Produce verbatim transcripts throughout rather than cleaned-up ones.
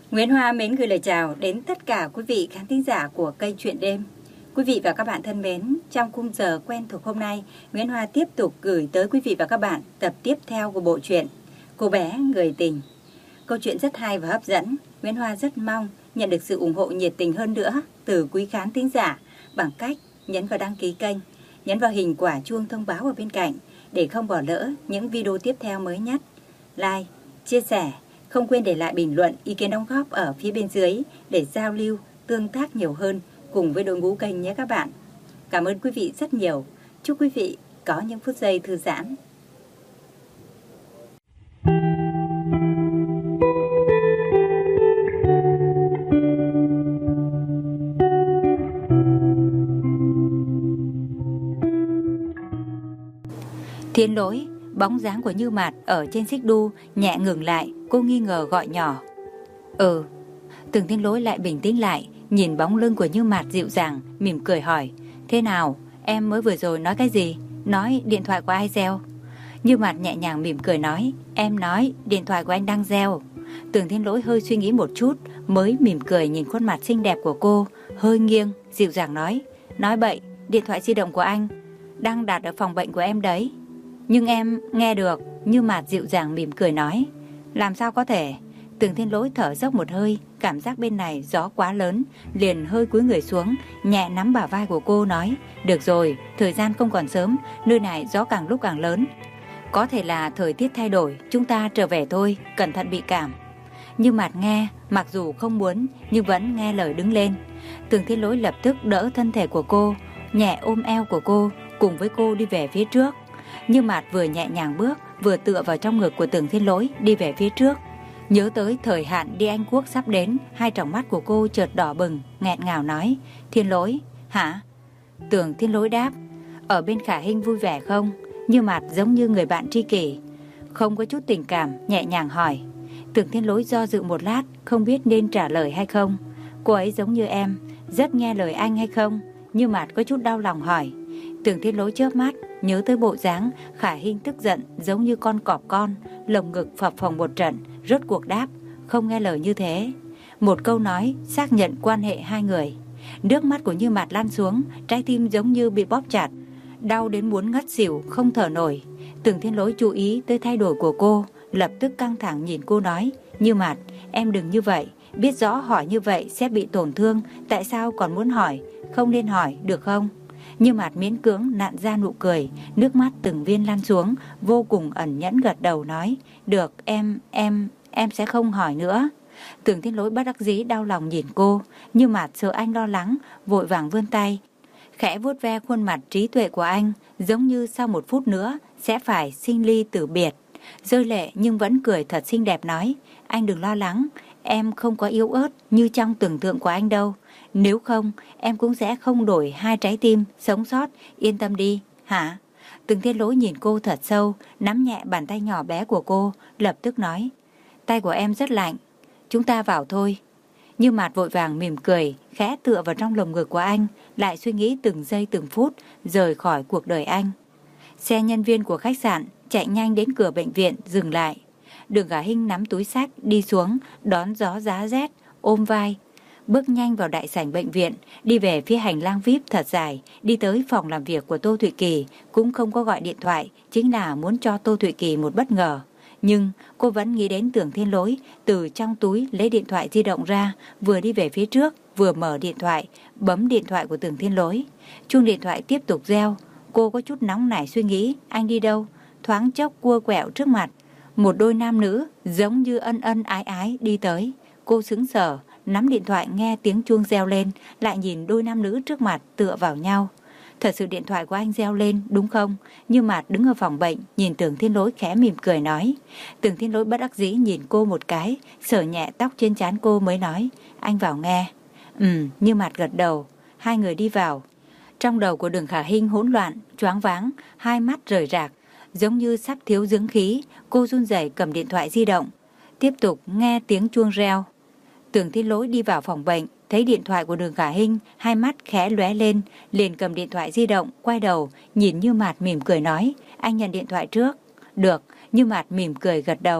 Nguyễn Hoa mến gửi lời chào đến tất cả quý vị khán thính giả của kênh Chuyện Đêm. Quý vị và các bạn thân mến, trong khung giờ quen thuộc hôm nay, Nguyễn Hoa tiếp tục gửi tới quý vị và các bạn tập tiếp theo của bộ truyện Cô bé người tình. Câu chuyện rất hay và hấp dẫn. Nguyễn Hoa rất mong nhận được sự ủng hộ nhiệt tình hơn nữa từ quý khán thính giả bằng cách nhấn vào đăng ký kênh, nhấn vào hình quả chuông thông báo ở bên cạnh để không bỏ lỡ những video tiếp theo mới nhất. Like, chia sẻ, không quên để lại bình luận, ý kiến đóng góp ở phía bên dưới để giao lưu, tương tác nhiều hơn cùng với đội ngũ kênh nhé các bạn. Cảm ơn quý vị rất nhiều. Chúc quý vị có những phút giây thư giãn. Thiên Lỗi, bóng dáng của Như Mạt ở trên xích đu nhẹ ngừng lại, cô nghi ngờ gọi nhỏ. Ừ. Tưởng Thiên Lỗi lại bình tĩnh lại, nhìn bóng lưng của Như Mạt dịu dàng, mỉm cười hỏi. Thế nào, em mới vừa rồi nói cái gì? Nói điện thoại của ai reo? Như Mạt nhẹ nhàng mỉm cười nói. Em nói điện thoại của anh đang reo. Tưởng Thiên Lỗi hơi suy nghĩ một chút, mới mỉm cười nhìn khuôn mặt xinh đẹp của cô, hơi nghiêng, dịu dàng nói. Nói bậy, điện thoại di động của anh đang đặt ở phòng bệnh của em đấy. Nhưng em nghe được. Như Mạt dịu dàng mỉm cười nói. Làm sao có thể? Tưởng Thiên Lỗi thở dốc một hơi, cảm giác bên này gió quá lớn, liền hơi cúi người xuống, nhẹ nắm bả vai của cô nói. Được rồi, thời gian không còn sớm, nơi này gió càng lúc càng lớn. Có thể là thời tiết thay đổi, chúng ta trở về thôi, cẩn thận bị cảm. Như Mạt nghe, mặc dù không muốn, nhưng vẫn nghe lời đứng lên. Tưởng Thiên Lỗi lập tức đỡ thân thể của cô, nhẹ ôm eo của cô, cùng với cô đi về phía trước. Như Mạt vừa nhẹ nhàng bước, vừa tựa vào trong ngực của Tưởng Thiên Lỗi đi về phía trước. Nhớ tới thời hạn đi Anh Quốc sắp đến, hai tròng mắt của cô chợt đỏ bừng, nghẹn ngào nói. Thiên Lỗi, hả? Tưởng Thiên Lỗi đáp. Ở bên Khả Hinh vui vẻ không? Như Mạt giống như người bạn tri kỷ, không có chút tình cảm, nhẹ nhàng hỏi. Tưởng Thiên Lỗi do dự một lát, không biết nên trả lời hay không. Cô ấy giống như em, rất nghe lời anh hay không? Như Mạt có chút đau lòng hỏi. Tưởng Thiên Lỗi chớp mắt, nhớ tới bộ dáng Khả Hinh tức giận giống như con cọp con, lồng ngực phập phồng một trận, rốt cuộc đáp, không nghe lời như thế. Một câu nói xác nhận quan hệ hai người. Nước mắt của Như Mạt lan xuống, trái tim giống như bị bóp chặt, đau đến muốn ngất xỉu, không thở nổi. Tưởng Thiên Lỗi chú ý tới thay đổi của cô, lập tức căng thẳng nhìn cô nói. Như Mạt, em đừng như vậy, biết rõ hỏi như vậy sẽ bị tổn thương, tại sao còn muốn hỏi? Không nên hỏi, được không? Như Mạt miễn cưỡng nặn ra nụ cười, nước mắt từng viên lan xuống, vô cùng ẩn nhẫn gật đầu nói. Được, em, em, em sẽ không hỏi nữa. Tưởng Thiên Lỗi bất đắc dĩ đau lòng nhìn cô. Như Mạt sợ anh lo lắng, vội vàng vươn tay, khẽ vuốt ve khuôn mặt trí tuệ của anh, giống như sau một phút nữa sẽ phải sinh ly tử biệt. Rơi lệ nhưng vẫn cười thật xinh đẹp nói. Anh đừng lo lắng, em không có yếu ớt như trong tưởng tượng của anh đâu. Nếu không, em cũng sẽ không đổi hai trái tim, sống sót, yên tâm đi, hả? Tưởng Thiên Lỗi nhìn cô thật sâu, nắm nhẹ bàn tay nhỏ bé của cô, lập tức nói. Tay của em rất lạnh, chúng ta vào thôi. Như Mạt vội vàng mỉm cười, khẽ tựa vào trong lồng ngực của anh, lại suy nghĩ từng giây từng phút, rời khỏi cuộc đời anh. Xe nhân viên của khách sạn chạy nhanh đến cửa bệnh viện, dừng lại. Đường Khả Hinh nắm túi xách đi xuống, đón gió giá rét, ôm vai, bước nhanh vào đại sảnh bệnh viện, đi về phía hành lang vi ai pi thật dài, đi tới phòng làm việc của Tô Thụy Kỳ, cũng không có gọi điện thoại, chính là muốn cho Tô Thụy Kỳ một bất ngờ. Nhưng cô vẫn nghĩ đến Tưởng Thiên Lỗi, từ trong túi lấy điện thoại di động ra, vừa đi về phía trước, vừa mở điện thoại, bấm điện thoại của Tưởng Thiên Lỗi. Chuông điện thoại tiếp tục reo, cô có chút nóng nảy suy nghĩ, anh đi đâu? Thoáng chốc cua quẹo trước mặt, một đôi nam nữ giống như ân ân ái ái đi tới. Cô sững sờ, nắm điện thoại nghe tiếng chuông reo lên, lại nhìn đôi nam nữ trước mặt tựa vào nhau. Thật sự điện thoại của anh reo lên, đúng không? Như Mạt đứng ở phòng bệnh, nhìn Tưởng Thiên Lỗi khẽ mỉm cười nói. Tưởng Thiên Lỗi bất đắc dĩ nhìn cô một cái, sờ nhẹ tóc trên trán cô mới nói. Anh vào nghe. Ừ, Như Mạt gật đầu. Hai người đi vào. Trong đầu của Đường Khả Hinh hỗn loạn, choáng váng, hai mắt rời rạc, giống như sắp thiếu dưỡng khí. Cô run rẩy cầm điện thoại di động, tiếp tục nghe tiếng chuông reo. Tưởng Thiên Lỗi đi vào phòng bệnh, thấy điện thoại của Đường Khả Hinh, hai mắt khẽ lóe lên, liền cầm điện thoại di động, quay đầu, nhìn Như Mạt mỉm cười nói, anh nhận điện thoại trước. Được, Như Mạt mỉm cười gật đầu.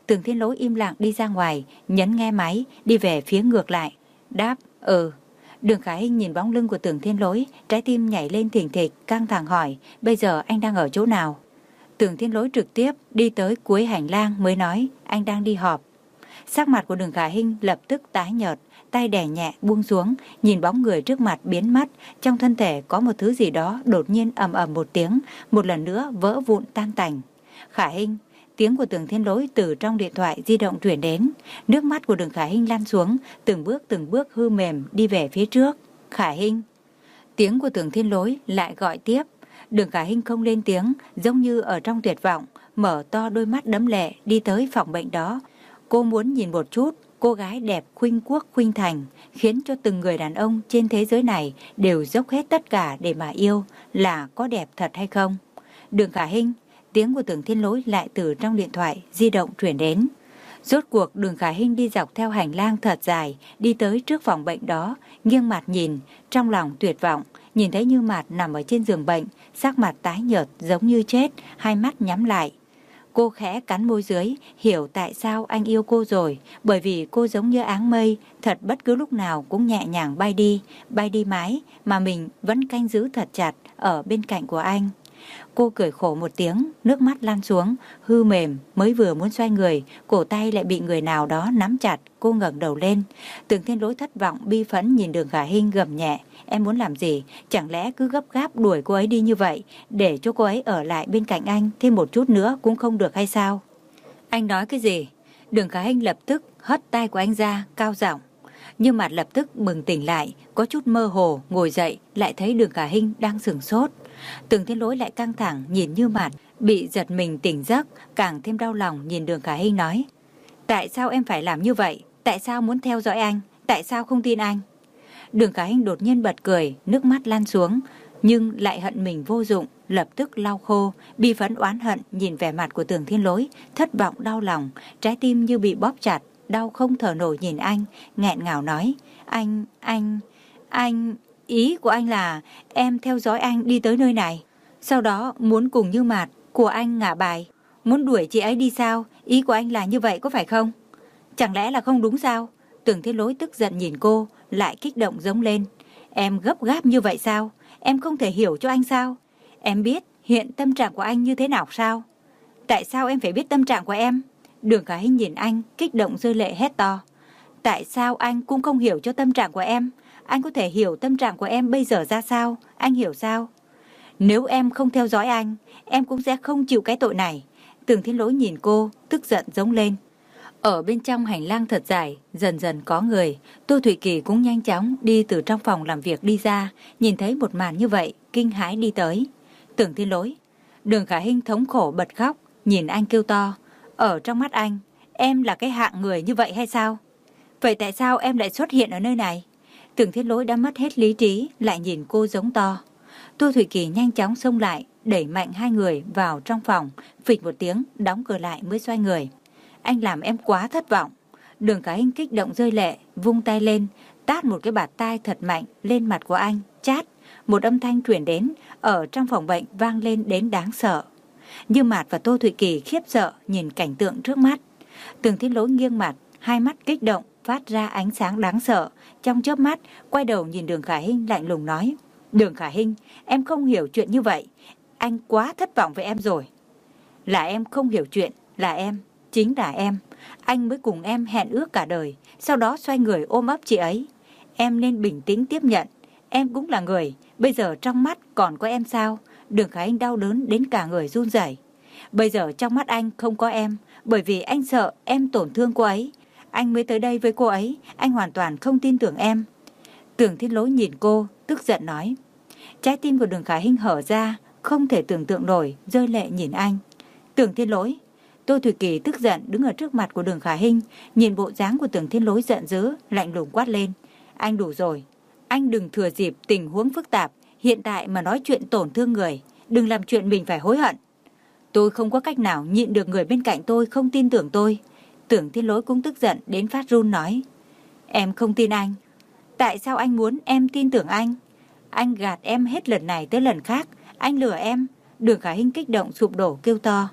Tưởng Thiên Lỗi im lặng đi ra ngoài, nhấn nghe máy, đi về phía ngược lại. Đáp, ừ. Đường Khả Hinh nhìn bóng lưng của Tưởng Thiên Lỗi, trái tim nhảy lên thình thịch, căng thẳng hỏi, bây giờ anh đang ở chỗ nào? Tưởng Thiên Lỗi trực tiếp đi tới cuối hành lang mới nói, anh đang đi họp. Sắc mặt của Đường Khả Hinh lập tức tái nhợt, tay đè nhẹ buông xuống, nhìn bóng người trước mặt biến mất, trong thân thể có một thứ gì đó đột nhiên ầm ầm một tiếng, một lần nữa vỡ vụn tan tành. Khả Hinh, tiếng của Tưởng Thiên Lỗi từ trong điện thoại di động truyền đến, nước mắt của Đường Khả Hinh lăn xuống, từng bước từng bước hư mềm đi về phía trước. Khả Hinh. Tiếng của Tưởng Thiên Lỗi lại gọi tiếp. Đường Khả Hinh không lên tiếng, giống như ở trong tuyệt vọng, mở to đôi mắt đẫm lệ đi tới phòng bệnh đó. Cô muốn nhìn một chút cô gái đẹp khuynh quốc khuynh thành, khiến cho từng người đàn ông trên thế giới này đều dốc hết tất cả để mà yêu, là có đẹp thật hay không. Đường Khả Hinh, tiếng của Tưởng Thiên Lỗi lại từ trong điện thoại di động truyền đến. Rốt cuộc Đường Khả Hinh đi dọc theo hành lang thật dài, đi tới trước phòng bệnh đó, nghiêng mặt nhìn, trong lòng tuyệt vọng, nhìn thấy Như Mạt nằm ở trên giường bệnh, sắc mặt tái nhợt giống như chết, hai mắt nhắm lại. Cô khẽ cắn môi dưới, hiểu tại sao anh yêu cô rồi, bởi vì cô giống như áng mây, thật bất cứ lúc nào cũng nhẹ nhàng bay đi, bay đi mãi, mà mình vẫn canh giữ thật chặt ở bên cạnh của anh. Cô cười khổ một tiếng, nước mắt lan xuống, hư mềm, mới vừa muốn xoay người, cổ tay lại bị người nào đó nắm chặt, cô ngẩng đầu lên. Tưởng Thiên Lỗi thất vọng, bi phẫn nhìn Đường Khả Hinh gầm nhẹ, em muốn làm gì, chẳng lẽ cứ gấp gáp đuổi cô ấy đi như vậy, để cho cô ấy ở lại bên cạnh anh thêm một chút nữa cũng không được hay sao? Anh nói cái gì? Đường Khả Hinh lập tức hất tay của anh ra, cao giọng. Nhưng mà lập tức bừng tỉnh lại, có chút mơ hồ, ngồi dậy, lại thấy Đường Khả Hinh đang sửng sốt. Tưởng Thiên Lỗi lại căng thẳng nhìn Như Mạt, bị giật mình tỉnh giấc, càng thêm đau lòng nhìn Đường Khả Hinh nói, tại sao em phải làm như vậy? Tại sao muốn theo dõi anh? Tại sao không tin anh? Đường Khả Hinh đột nhiên bật cười, nước mắt lan xuống, nhưng lại hận mình vô dụng, lập tức lau khô, bi phẫn oán hận nhìn vẻ mặt của Tưởng Thiên Lỗi, thất vọng đau lòng, trái tim như bị bóp chặt, đau không thở nổi nhìn anh, nghẹn ngào nói, anh, anh, anh... Ý của anh là em theo dõi anh đi tới nơi này, sau đó muốn cùng Như Mạt của anh ngả bài, muốn đuổi chị ấy đi sao? Ý của anh là như vậy có phải không? Chẳng lẽ là không đúng sao? Tưởng Thiên Lỗi tức giận nhìn cô, lại kích động giống lên. Em gấp gáp như vậy sao? Em không thể hiểu cho anh sao? Em biết hiện tâm trạng của anh như thế nào sao? Tại sao em phải biết tâm trạng của em? Đường Khả Hinh nhìn anh, kích động rơi lệ hét to. Tại sao anh cũng không hiểu cho tâm trạng của em? Anh có thể hiểu tâm trạng của em bây giờ ra sao? Anh hiểu sao? Nếu em không theo dõi anh, em cũng sẽ không chịu cái tội này. Tưởng Thiên Lỗi nhìn cô, tức giận giống lên. Ở bên trong hành lang thật dài, dần dần có người. Tô Thụy Kỳ cũng nhanh chóng đi từ trong phòng làm việc đi ra, nhìn thấy một màn như vậy, kinh hãi đi tới. Tưởng Thiên Lỗi. Đường Khả Hinh thống khổ bật khóc, nhìn anh kêu to. Ở trong mắt anh, em là cái hạng người như vậy hay sao? Vậy tại sao em lại xuất hiện ở nơi này? Tưởng Thiên Lỗi đã mất hết lý trí, lại nhìn cô giống to. Tô Thụy Kỳ nhanh chóng xông lại, đẩy mạnh hai người vào trong phòng, phịch một tiếng, đóng cửa lại mới xoay người. Anh làm em quá thất vọng. Đường Khả Hinh kích động rơi lệ, vung tay lên, tát một cái bạt tai thật mạnh lên mặt của anh, chát. Một âm thanh truyền đến, ở trong phòng bệnh vang lên đến đáng sợ. Như Mạt và Tô Thụy Kỳ khiếp sợ nhìn cảnh tượng trước mắt. Tưởng Thiên Lỗi nghiêng mặt, hai mắt kích động, phát ra ánh sáng đáng sợ. Trong chớp mắt, quay đầu nhìn Đường Khả Hinh lạnh lùng nói. Đường Khả Hinh, em không hiểu chuyện như vậy. Anh quá thất vọng với em rồi. Là em không hiểu chuyện, là em, chính là em. Anh mới cùng em hẹn ước cả đời, sau đó xoay người ôm ấp chị ấy. Em nên bình tĩnh tiếp nhận. Em cũng là người, bây giờ trong mắt còn có em sao? Đường Khả Hinh đau đớn đến cả người run rẩy. Bây giờ trong mắt anh không có em, bởi vì anh sợ em tổn thương cô ấy. Anh mới tới đây với cô ấy, anh hoàn toàn không tin tưởng em. Tưởng Thiên Lỗi nhìn cô, tức giận nói. Trái tim của Đường Khả Hinh hở ra, không thể tưởng tượng nổi, rơi lệ nhìn anh. Tưởng Thiên Lỗi. Tô Thụy Kỳ tức giận đứng ở trước mặt của Đường Khả Hinh, nhìn bộ dáng của Tưởng Thiên Lỗi giận dữ, lạnh lùng quát lên. Anh đủ rồi. Anh đừng thừa dịp tình huống phức tạp, hiện tại mà nói chuyện tổn thương người. Đừng làm chuyện mình phải hối hận. Tôi không có cách nào nhịn được người bên cạnh tôi không tin tưởng tôi. Tưởng Thiên Lỗi cũng tức giận đến phát run nói. Em không tin anh. Tại sao anh muốn em tin tưởng anh? Anh gạt em hết lần này tới lần khác. Anh lừa em. Đường Khả Hinh kích động sụp đổ kêu to.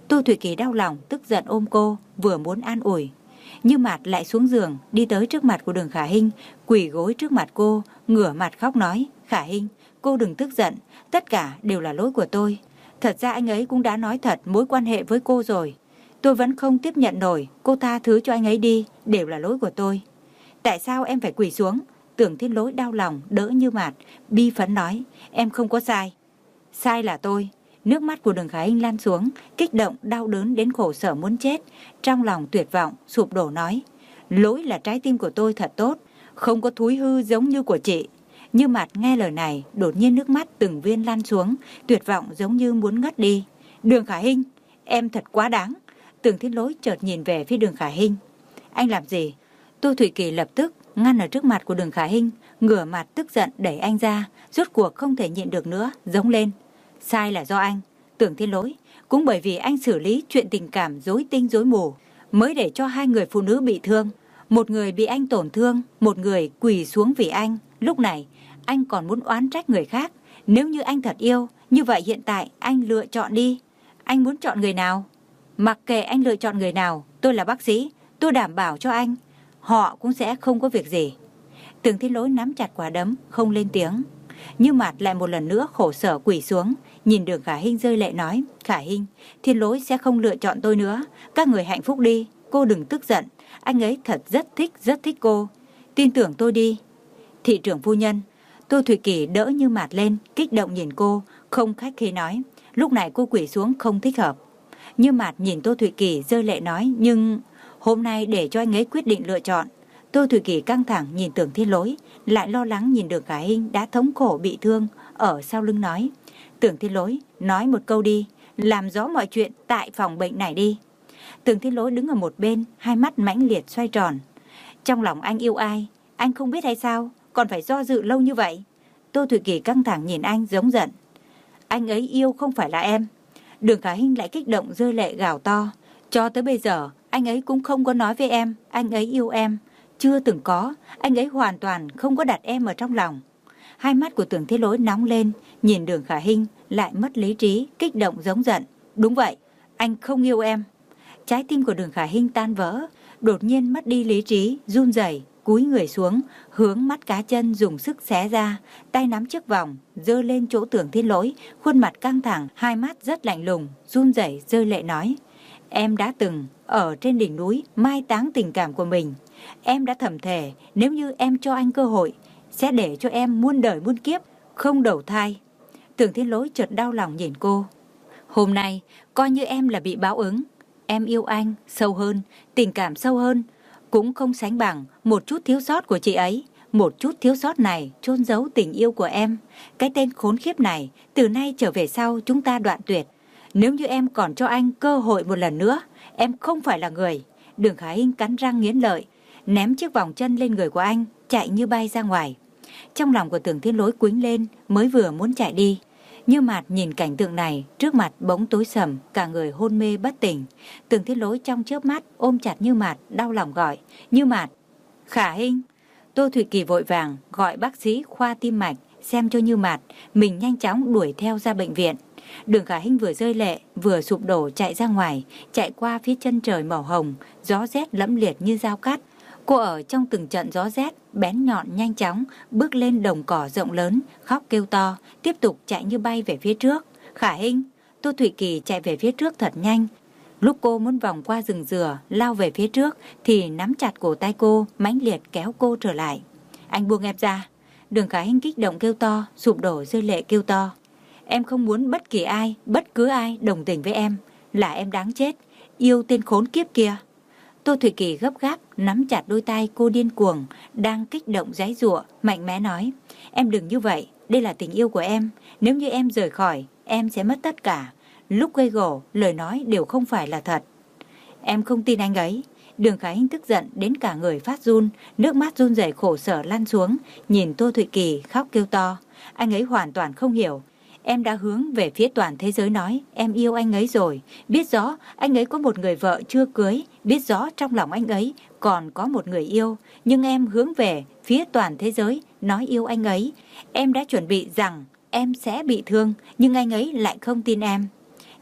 Tô Thủy Kỳ đau lòng, tức giận ôm cô, vừa muốn an ủi. Như Mạt lại xuống giường, đi tới trước mặt của Đường Khả Hinh, quỳ gối trước mặt cô, ngửa mặt khóc nói, Khả Hinh, cô đừng tức giận, tất cả đều là lỗi của tôi. Thật ra anh ấy cũng đã nói thật mối quan hệ với cô rồi. Tôi vẫn không tiếp nhận nổi, cô tha thứ cho anh ấy đi, đều là lỗi của tôi. Tại sao em phải quỳ xuống? Tưởng Thiên Lỗi đau lòng, đỡ Như Mạt, bi phấn nói, em không có sai. Sai là tôi. Nước mắt của Đường Khả Hinh lan xuống, kích động, đau đớn đến khổ sở muốn chết. Trong lòng tuyệt vọng, sụp đổ nói, lỗi là trái tim của tôi thật tốt, không có thúi hư giống như của chị. Như Mạt nghe lời này, đột nhiên nước mắt từng viên lan xuống, tuyệt vọng giống như muốn ngất đi. Đường Khả Hinh, em thật quá đáng. Tưởng Thiên Lỗi chợt nhìn về phía Đường Khả Hinh. Anh làm gì? Tô Thủy Kỳ lập tức ngăn ở trước mặt của Đường Khả Hinh, ngửa mặt tức giận đẩy anh ra, rốt cuộc không thể nhịn được nữa, giống lên. Sai là do anh, Tưởng Thiên Lỗi, cũng bởi vì anh xử lý chuyện tình cảm rối tinh rối mù, mới để cho hai người phụ nữ bị thương. Một người bị anh tổn thương, một người quỳ xuống vì anh. Lúc này, anh còn muốn oán trách người khác. Nếu như anh thật yêu, như vậy hiện tại anh lựa chọn đi. Anh muốn chọn người nào? Mặc kệ anh lựa chọn người nào, tôi là bác sĩ, tôi đảm bảo cho anh, họ cũng sẽ không có việc gì. Tưởng Thiên Lỗi nắm chặt quả đấm, không lên tiếng. Như Mạt lại một lần nữa khổ sở quỳ xuống, nhìn Đường Khả Hinh rơi lệ nói, Khả Hinh, Thiên Lỗi sẽ không lựa chọn tôi nữa, các người hạnh phúc đi, cô đừng tức giận, anh ấy thật rất thích, rất thích cô, tin tưởng tôi đi. Thị trưởng phu nhân. Tô Thủy Kỳ đỡ Như Mạt lên, kích động nhìn cô, không khách khí nói, lúc này cô quỳ xuống không thích hợp. Như Mạt nhìn Tô Thủy Kỳ rơi lệ nói, nhưng hôm nay để cho anh ấy quyết định lựa chọn. Tô Thủy Kỳ căng thẳng nhìn Tưởng Thiên Lỗi, lại lo lắng nhìn Đường Khả Hinh đã thống khổ bị thương, ở sau lưng nói, Tưởng Thiên Lỗi, nói một câu đi, làm rõ mọi chuyện tại phòng bệnh này đi. Tưởng Thiên Lỗi đứng ở một bên, hai mắt mãnh liệt xoay tròn. Trong lòng anh yêu ai, anh không biết hay sao, còn phải do dự lâu như vậy? Tô Thủy Kỳ căng thẳng nhìn anh giống giận. Anh ấy yêu không phải là em. Đường Khả Hinh lại kích động rơi lệ gào to. Cho tới bây giờ, anh ấy cũng không có nói với em, anh ấy yêu em. Chưa từng có, anh ấy hoàn toàn không có đặt em ở trong lòng. Hai mắt của Tưởng Thiên Lỗi nóng lên, nhìn Đường Khả Hinh lại mất lý trí, kích động giống giận. Đúng vậy, anh không yêu em. Trái tim của Đường Khả Hinh tan vỡ, đột nhiên mất đi lý trí, run rẩy, cúi người xuống, hướng mắt cá chân dùng sức xé ra, tay nắm chiếc vòng, giơ lên chỗ Tưởng Thiên Lỗi, khuôn mặt căng thẳng, hai mắt rất lạnh lùng, run rẩy rơi lệ nói: Em đã từng ở trên đỉnh núi mai táng tình cảm của mình. Em đã thầm thề nếu như em cho anh cơ hội, sẽ để cho em muôn đời muôn kiếp không đầu thai. Tưởng Thiên Lỗi chợt đau lòng nhìn cô. Hôm nay coi như em là bị báo ứng. Em yêu anh sâu hơn, tình cảm sâu hơn, cũng không sánh bằng một chút thiếu sót của chị ấy. Một chút thiếu sót này chôn giấu tình yêu của em. Cái tên khốn khiếp này, từ nay trở về sau chúng ta đoạn tuyệt. Nếu như em còn cho anh cơ hội một lần nữa, em không phải là người. Đường Khả Hinh cắn răng nghiến lợi, ném chiếc vòng chân lên người của anh, chạy như bay ra ngoài. Trong lòng của Tưởng Thiên Lỗi quýnh lên, mới vừa muốn chạy đi. Như Mạt nhìn cảnh tượng này, trước mặt bỗng tối sầm, cả người hôn mê bất tỉnh. Tưởng Thiên Lỗi trong chớp mắt ôm chặt Như Mạt, đau lòng gọi: Như Mạt! Khả Hinh! Tô Thủy Kỳ vội vàng gọi bác sĩ khoa tim mạch xem cho Như Mạt, mình nhanh chóng đuổi theo ra bệnh viện. Đường Khả Hinh vừa rơi lệ, vừa sụp đổ chạy ra ngoài, chạy qua phía chân trời màu hồng, gió rét lẫm liệt như dao cắt. Cô ở trong từng trận gió rét, bén nhọn nhanh chóng, bước lên đồng cỏ rộng lớn, khóc kêu to, tiếp tục chạy như bay về phía trước. Khả Hinh! Tô Thủy Kỳ chạy về phía trước thật nhanh. Lúc cô muốn vòng qua rừng dừa, lao về phía trước, thì nắm chặt cổ tay cô, mãnh liệt kéo cô trở lại. Anh buông em ra! Đường Khả Hinh kích động kêu to, sụp đổ rơi lệ kêu to. Em không muốn bất kỳ ai, bất cứ ai đồng tình với em. Là em đáng chết, yêu tên khốn kiếp kia. Tô Thủy Kỳ gấp gáp nắm chặt đôi tay cô điên cuồng, đang kích động giãy giụa, mạnh mẽ nói: Em đừng như vậy, đây là tình yêu của em. Nếu như em rời khỏi, em sẽ mất tất cả. Lúc gây gổ, lời nói đều không phải là thật. Em không tin anh ấy. Đường Khả Hinh tức giận đến cả người phát run, nước mắt run rẩy khổ sở lăn xuống, nhìn Tô Thủy Kỳ khóc kêu to. Anh ấy hoàn toàn không hiểu. Em đã hướng về phía toàn thế giới nói em yêu anh ấy rồi, biết rõ anh ấy có một người vợ chưa cưới, biết rõ trong lòng anh ấy còn có một người yêu, nhưng em hướng về phía toàn thế giới nói yêu anh ấy. Em đã chuẩn bị rằng em sẽ bị thương, nhưng anh ấy lại không tin em.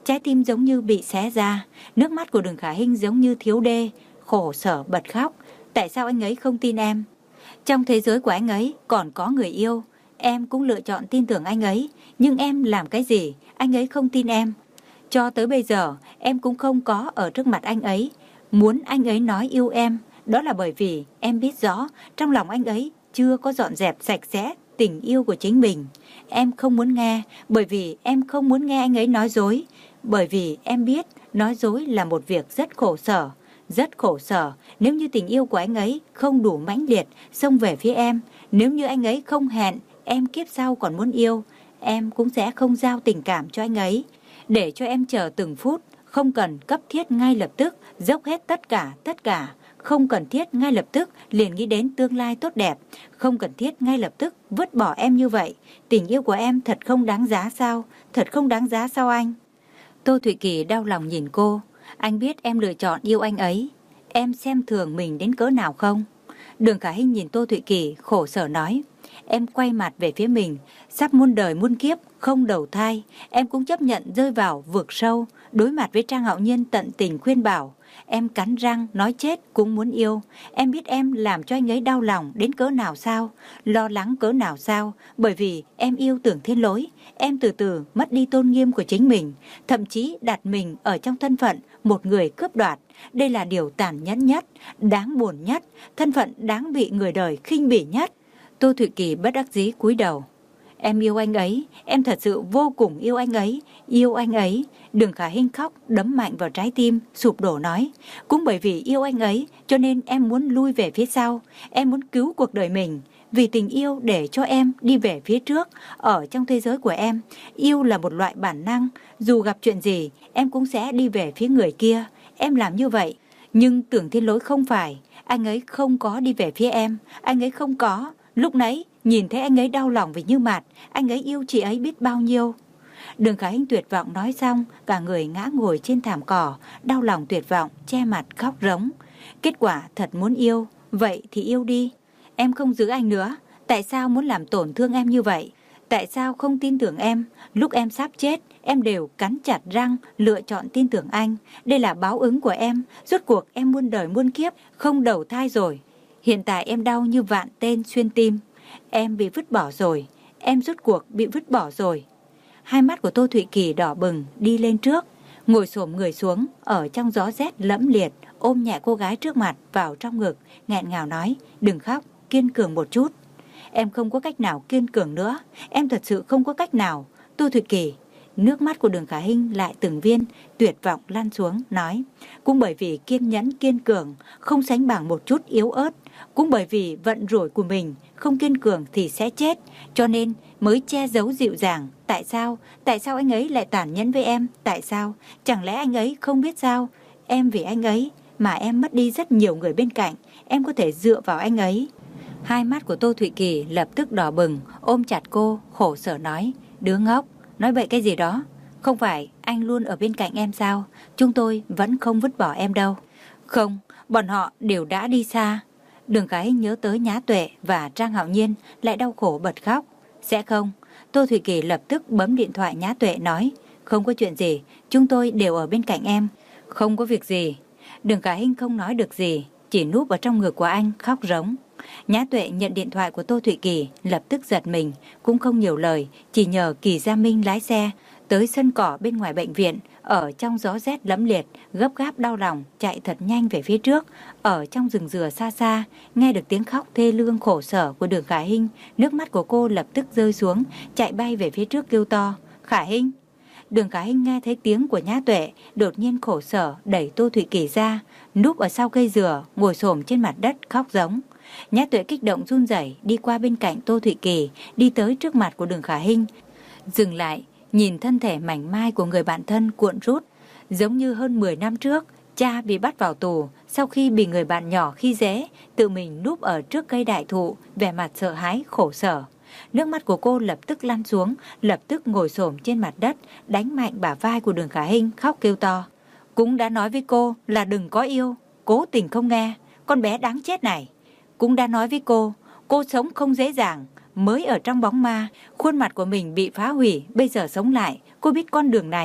Trái tim giống như bị xé ra. Nước mắt của Đường Khả Hinh giống như thiếu đê, khổ sở bật khóc. Tại sao anh ấy không tin em? Trong thế giới của anh ấy còn có người yêu. Em cũng lựa chọn tin tưởng anh ấy. Nhưng em làm cái gì? Anh ấy không tin em. Cho tới bây giờ em cũng không có ở trước mặt anh ấy muốn anh ấy nói yêu em. Đó là bởi vì em biết rõ trong lòng anh ấy chưa có dọn dẹp sạch sẽ tình yêu của chính mình. Em không muốn nghe, bởi vì em không muốn nghe anh ấy nói dối. Bởi vì em biết nói dối là một việc rất khổ sở. Rất khổ sở nếu như tình yêu của anh ấy không đủ mãnh liệt xông về phía em. Nếu như anh ấy không hẹn em kiếp sau còn muốn yêu, em cũng sẽ không giao tình cảm cho anh ấy. Để cho em chờ từng phút, không cần cấp thiết ngay lập tức dốc hết tất cả tất cả. Không cần thiết ngay lập tức liền nghĩ đến tương lai tốt đẹp. Không cần thiết ngay lập tức vứt bỏ em như vậy. Tình yêu của em thật không đáng giá sao? Thật không đáng giá sao anh? Tô Thụy Kỳ đau lòng nhìn cô. Anh biết em lựa chọn yêu anh ấy. Em xem thường mình đến cỡ nào không? Đường Khả Hinh nhìn Tô Thụy Kỳ khổ sở nói. Em quay mặt về phía mình. Sắp muôn đời muôn kiếp không đầu thai. Em cũng chấp nhận rơi vào vực sâu. Đối mặt với Trang Hạo Nhiên tận tình khuyên bảo. Em cắn răng nói chết cũng muốn yêu. Em biết em làm cho anh ấy đau lòng đến cỡ nào sao? Lo lắng cỡ nào sao? Bởi vì em yêu Tưởng Thiên Lỗi. Em từ từ mất đi tôn nghiêm của chính mình. Thậm chí đặt mình ở trong thân phận một người cướp đoạt. Đây là điều tàn nhẫn nhất, đáng buồn nhất, thân phận đáng bị người đời khinh bỉ nhất. Tô Thụy Kỳ bất đắc dĩ cúi đầu. Em yêu anh ấy, em thật sự vô cùng yêu anh ấy, yêu anh ấy. Đường Khả Hinh khóc đấm mạnh vào trái tim, sụp đổ nói. Cũng bởi vì yêu anh ấy cho nên em muốn lui về phía sau, em muốn cứu cuộc đời mình. Vì tình yêu để cho em đi về phía trước. Ở trong thế giới của em, yêu là một loại bản năng. Dù gặp chuyện gì, em cũng sẽ đi về phía người kia. Em làm như vậy. Nhưng Tưởng Thiên Lỗi không phải. Anh ấy không có đi về phía em. Anh ấy không có. Lúc nãy nhìn thấy anh ấy đau lòng vì Như Mạt. Anh ấy yêu chị ấy biết bao nhiêu. Đường Khả Hinh tuyệt vọng nói xong, cả người ngã ngồi trên thảm cỏ, đau lòng tuyệt vọng, che mặt khóc rống. Kết quả thật muốn yêu. Vậy thì yêu đi. Em không giữ anh nữa. Tại sao muốn làm tổn thương em như vậy? Tại sao không tin tưởng em? Lúc em sắp chết, em đều cắn chặt răng, lựa chọn tin tưởng anh. Đây là báo ứng của em. Rốt cuộc em muôn đời muôn kiếp, không đầu thai rồi. Hiện tại em đau như vạn tên xuyên tim. Em bị vứt bỏ rồi. Em rốt cuộc bị vứt bỏ rồi. Hai mắt của Tô Thụy Kỳ đỏ bừng, đi lên trước. Ngồi xổm người xuống, ở trong gió rét lẫm liệt, ôm nhẹ cô gái trước mặt vào trong ngực, nghẹn ngào nói, đừng khóc, kiên cường một chút. Em không có cách nào kiên cường nữa. Em thật sự không có cách nào. Tô Thụy Kỳ. Nước mắt của Đường Khả Hinh lại từng viên tuyệt vọng lăn xuống, nói. Cũng bởi vì kiên nhẫn kiên cường không sánh bằng một chút yếu ớt. Cũng bởi vì vận rủi của mình không kiên cường thì sẽ chết. Cho nên mới che giấu dịu dàng. Tại sao? Tại sao anh ấy lại tàn nhẫn với em? Tại sao? Chẳng lẽ anh ấy không biết sao? Em vì anh ấy mà em mất đi rất nhiều người bên cạnh. Em có thể dựa vào anh ấy. Hai mắt của Tô Thụy Kỳ lập tức đỏ bừng, ôm chặt cô, khổ sở nói. Đứa ngốc, nói vậy cái gì đó? Không phải anh luôn ở bên cạnh em sao? Chúng tôi vẫn không vứt bỏ em đâu. Không, bọn họ đều đã đi xa. Đường Khả Hinh nhớ tới Nhã Tuệ và Trang Hạo Nhiên lại đau khổ bật khóc. Sẽ không. Tô Thụy Kỳ lập tức bấm điện thoại Nhã Tuệ nói. Không có chuyện gì, chúng tôi đều ở bên cạnh em. Không có việc gì. Đường Khả Hinh không nói được gì, chỉ núp ở trong ngực của anh khóc rống. Nhã Tuệ nhận điện thoại của Tô Thụy Kỳ, lập tức giật mình, cũng không nhiều lời, chỉ nhờ Kỳ Gia Minh lái xe tới sân cỏ bên ngoài bệnh viện, ở trong gió rét lẫm liệt, gấp gáp đau lòng, chạy thật nhanh về phía trước. Ở trong rừng dừa xa xa, nghe được tiếng khóc thê lương khổ sở của Đường Khả Hinh, nước mắt của cô lập tức rơi xuống, chạy bay về phía trước kêu to, Khả Hinh. Đường Khả Hinh nghe thấy tiếng của Nhã Tuệ, đột nhiên khổ sở đẩy Tô Thụy Kỳ ra, núp ở sau cây dừa, ngồi xổm trên mặt đất khóc giống. Nhã Tuệ kích động run rẩy đi qua bên cạnh Tô Thụy Kỳ, đi tới trước mặt của Đường Khả Hinh, dừng lại, nhìn thân thể mảnh mai của người bạn thân cuộn rút, giống như hơn mười năm trước, cha bị bắt vào tù, sau khi bị người bạn nhỏ khi dễ, tự mình núp ở trước cây đại thụ, vẻ mặt sợ hãi khổ sở. Nước mắt của cô lập tức lăn xuống, lập tức ngồi xổm trên mặt đất, đánh mạnh bả vai của Đường Khả Hinh, khóc kêu to. Cũng đã nói với cô là đừng có yêu, cố tình không nghe, con bé đáng chết này. Cũng đã nói với cô, cô sống không dễ dàng, mới ở trong bóng ma, khuôn mặt của mình bị phá hủy, bây giờ sống lại, cô biết con đường này,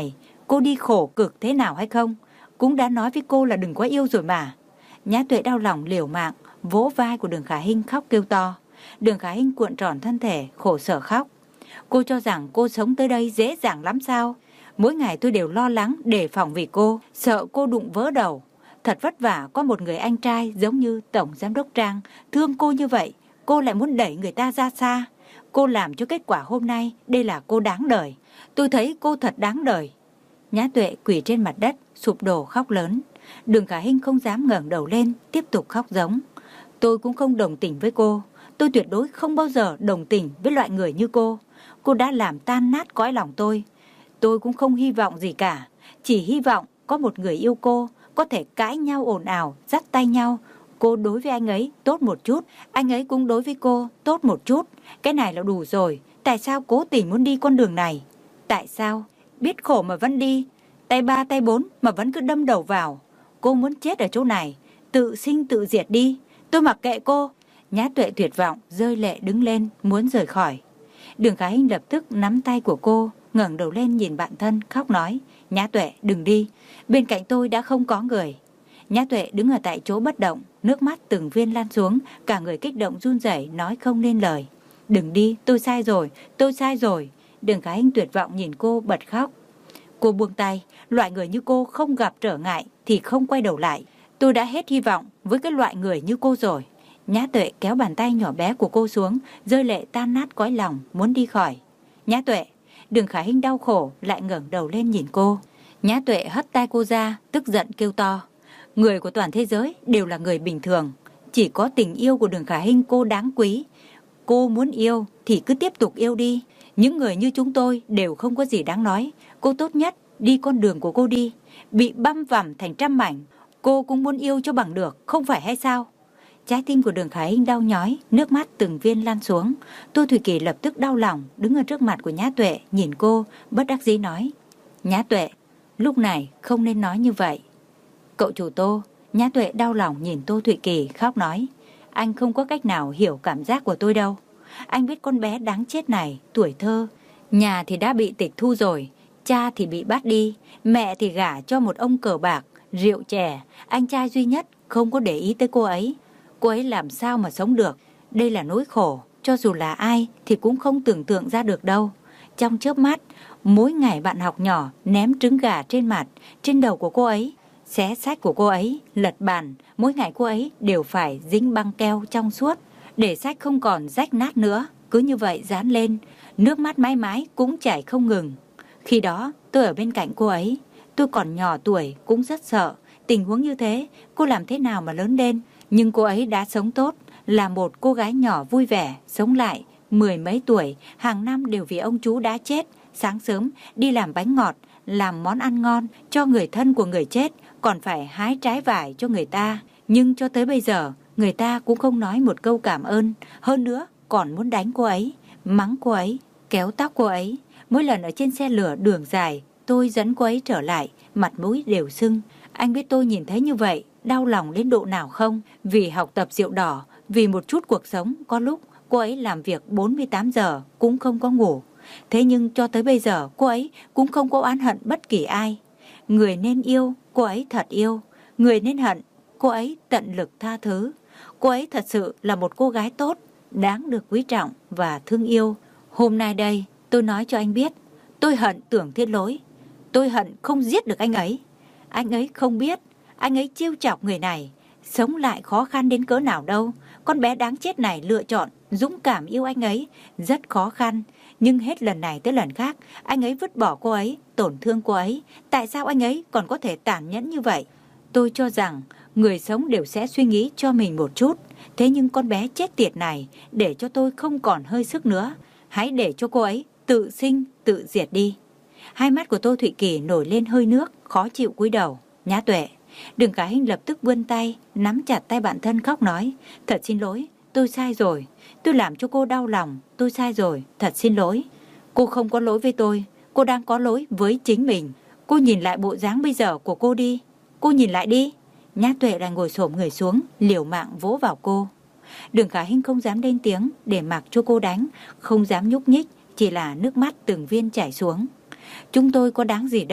cô đi khổ cực thế nào hay không? Cũng đã nói với cô là đừng quá yêu rồi mà. Nhã Tuệ đau lòng liều mạng, vỗ vai của Đường Khả Hinh khóc kêu to. Đường Khả Hinh cuộn tròn thân thể, khổ sở khóc. Cô cho rằng cô sống tới đây dễ dàng lắm sao? Mỗi ngày tôi đều lo lắng, đề phòng vì cô, sợ cô đụng vỡ đầu. Thật vất vả có một người anh trai giống như Tổng Giám đốc Trang, thương cô như vậy, cô lại muốn đẩy người ta ra xa. Cô làm cho kết quả hôm nay, đây là cô đáng đời. Tôi thấy cô thật đáng đời. Nhã Tuệ quỳ trên mặt đất, sụp đổ khóc lớn. Đường Khả Hinh không dám ngẩng đầu lên, tiếp tục khóc giống. Tôi cũng không đồng tình với cô. Tôi tuyệt đối không bao giờ đồng tình với loại người như cô. Cô đã làm tan nát cõi lòng tôi. Tôi cũng không hy vọng gì cả. Chỉ hy vọng có một người yêu cô, có thể cãi nhau ồn ào, dắt tay nhau. Cô đối với anh ấy tốt một chút, anh ấy cũng đối với cô tốt một chút. Cái này là đủ rồi. Tại sao cố tình muốn đi con đường này? Tại sao? Biết khổ mà vẫn đi. Tay ba tay bốn mà vẫn cứ đâm đầu vào. Cô muốn chết ở chỗ này, tự sinh tự diệt đi. Tôi mặc kệ cô. Nhã Tuệ tuyệt vọng, rơi lệ đứng lên, muốn rời khỏi. Đường Khả Hinh lập tức nắm tay của cô, ngẩng đầu lên nhìn bạn thân, khóc nói. Nhã Tuệ, đừng đi. Bên cạnh tôi đã không có người. Nhã Tuệ đứng ở tại chỗ bất động, nước mắt từng viên lan xuống, cả người kích động run rẩy nói không nên lời. Đừng đi, tôi sai rồi, tôi sai rồi. Đường Khả Hinh tuyệt vọng nhìn cô bật khóc. Cô buông tay, loại người như cô không gặp trở ngại thì không quay đầu lại. Tôi đã hết hy vọng với cái loại người như cô rồi. Nhã Tuệ kéo bàn tay nhỏ bé của cô xuống, rơi lệ tan nát cõi lòng, muốn đi khỏi. Nhã Tuệ, Đường Khả Hinh đau khổ lại ngẩng đầu lên nhìn cô. Nhã Tuệ hất tay cô ra, tức giận kêu to. Người của toàn thế giới đều là người bình thường. Chỉ có tình yêu của Đường Khả Hinh cô đáng quý. Cô muốn yêu thì cứ tiếp tục yêu đi. Những người như chúng tôi đều không có gì đáng nói. Cô tốt nhất đi con đường của cô đi. Bị băm vằm thành trăm mảnh, cô cũng muốn yêu cho bằng được, không phải hay sao? Trái tim của Đường Khả Hinh đau nhói, nước mắt từng viên lan xuống. Tô Thủy Kỳ lập tức đau lòng, đứng ở trước mặt của Nhã Tuệ, nhìn cô, bất đắc dĩ nói. Nhã Tuệ, lúc này không nên nói như vậy. Cậu chủ Tô. Nhã Tuệ đau lòng nhìn Tô Thủy Kỳ, khóc nói. Anh không có cách nào hiểu cảm giác của tôi đâu. Anh biết con bé đáng chết này, tuổi thơ. Nhà thì đã bị tịch thu rồi, cha thì bị bắt đi, mẹ thì gả cho một ông cờ bạc, rượu chè. Anh trai duy nhất không có để ý tới cô ấy. Cô ấy làm sao mà sống được? Đây là nỗi khổ, cho dù là ai thì cũng không tưởng tượng ra được đâu. Trong chớp mắt, mỗi ngày bạn học nhỏ ném trứng gà trên mặt, trên đầu của cô ấy, xé sách của cô ấy, lật bàn. Mỗi ngày cô ấy đều phải dính băng keo trong suốt, để sách không còn rách nát nữa. Cứ như vậy dán lên, nước mắt mãi mãi cũng chảy không ngừng. Khi đó tôi ở bên cạnh cô ấy, tôi còn nhỏ tuổi cũng rất sợ. Tình huống như thế, cô làm thế nào mà lớn lên? Nhưng cô ấy đã sống tốt, là một cô gái nhỏ vui vẻ, sống lại. Mười mấy tuổi, hàng năm đều vì ông chú đã chết. Sáng sớm đi làm bánh ngọt, làm món ăn ngon cho người thân của người chết, còn phải hái trái vải cho người ta. Nhưng cho tới bây giờ, người ta cũng không nói một câu cảm ơn. Hơn nữa, còn muốn đánh cô ấy, mắng cô ấy, kéo tóc cô ấy. Mỗi lần ở trên xe lửa đường dài, tôi dẫn cô ấy trở lại, mặt mũi đều sưng. Anh biết tôi nhìn thấy như vậy, đau lòng đến độ nào không? Vì học tập rượu đỏ, vì một chút cuộc sống, có lúc cô ấy làm việc bốn mươi tám giờ cũng không có ngủ. Thế nhưng cho tới bây giờ cô ấy cũng không có oán hận bất kỳ ai. Người nên yêu, cô ấy thật yêu. Người nên hận, cô ấy tận lực tha thứ. Cô ấy thật sự là một cô gái tốt, đáng được quý trọng và thương yêu. Hôm nay đây, tôi nói cho anh biết, tôi hận Tưởng Thiên Lỗi. Tôi hận không giết được anh ấy. Anh ấy không biết, anh ấy trêu chọc người này, sống lại khó khăn đến cỡ nào đâu. Con bé đáng chết này lựa chọn dũng cảm yêu anh ấy, rất khó khăn. Nhưng hết lần này tới lần khác, anh ấy vứt bỏ cô ấy, tổn thương cô ấy. Tại sao anh ấy còn có thể tàn nhẫn như vậy? Tôi cho rằng người sống đều sẽ suy nghĩ cho mình một chút. Thế nhưng con bé chết tiệt này để cho tôi không còn hơi sức nữa. Hãy để cho cô ấy tự sinh, tự diệt đi. Hai mắt của Tô Thụy Kỳ nổi lên hơi nước, khó chịu cúi đầu. Nhã Tuệ. Đường Khả Hinh lập tức vươn tay, nắm chặt tay bạn thân khóc nói. Thật xin lỗi, tôi sai rồi. Tôi làm cho cô đau lòng, tôi sai rồi, thật xin lỗi. Cô không có lỗi với tôi, cô đang có lỗi với chính mình. Cô nhìn lại bộ dáng bây giờ của cô đi. Cô nhìn lại đi. Nhã Tuệ đang ngồi xổm người xuống, liều mạng vỗ vào cô. Đường Khả Hinh không dám lên tiếng để mặc cho cô đánh, không dám nhúc nhích, chỉ là nước mắt từng viên chảy xuống. Chúng tôi có đáng gì đâu,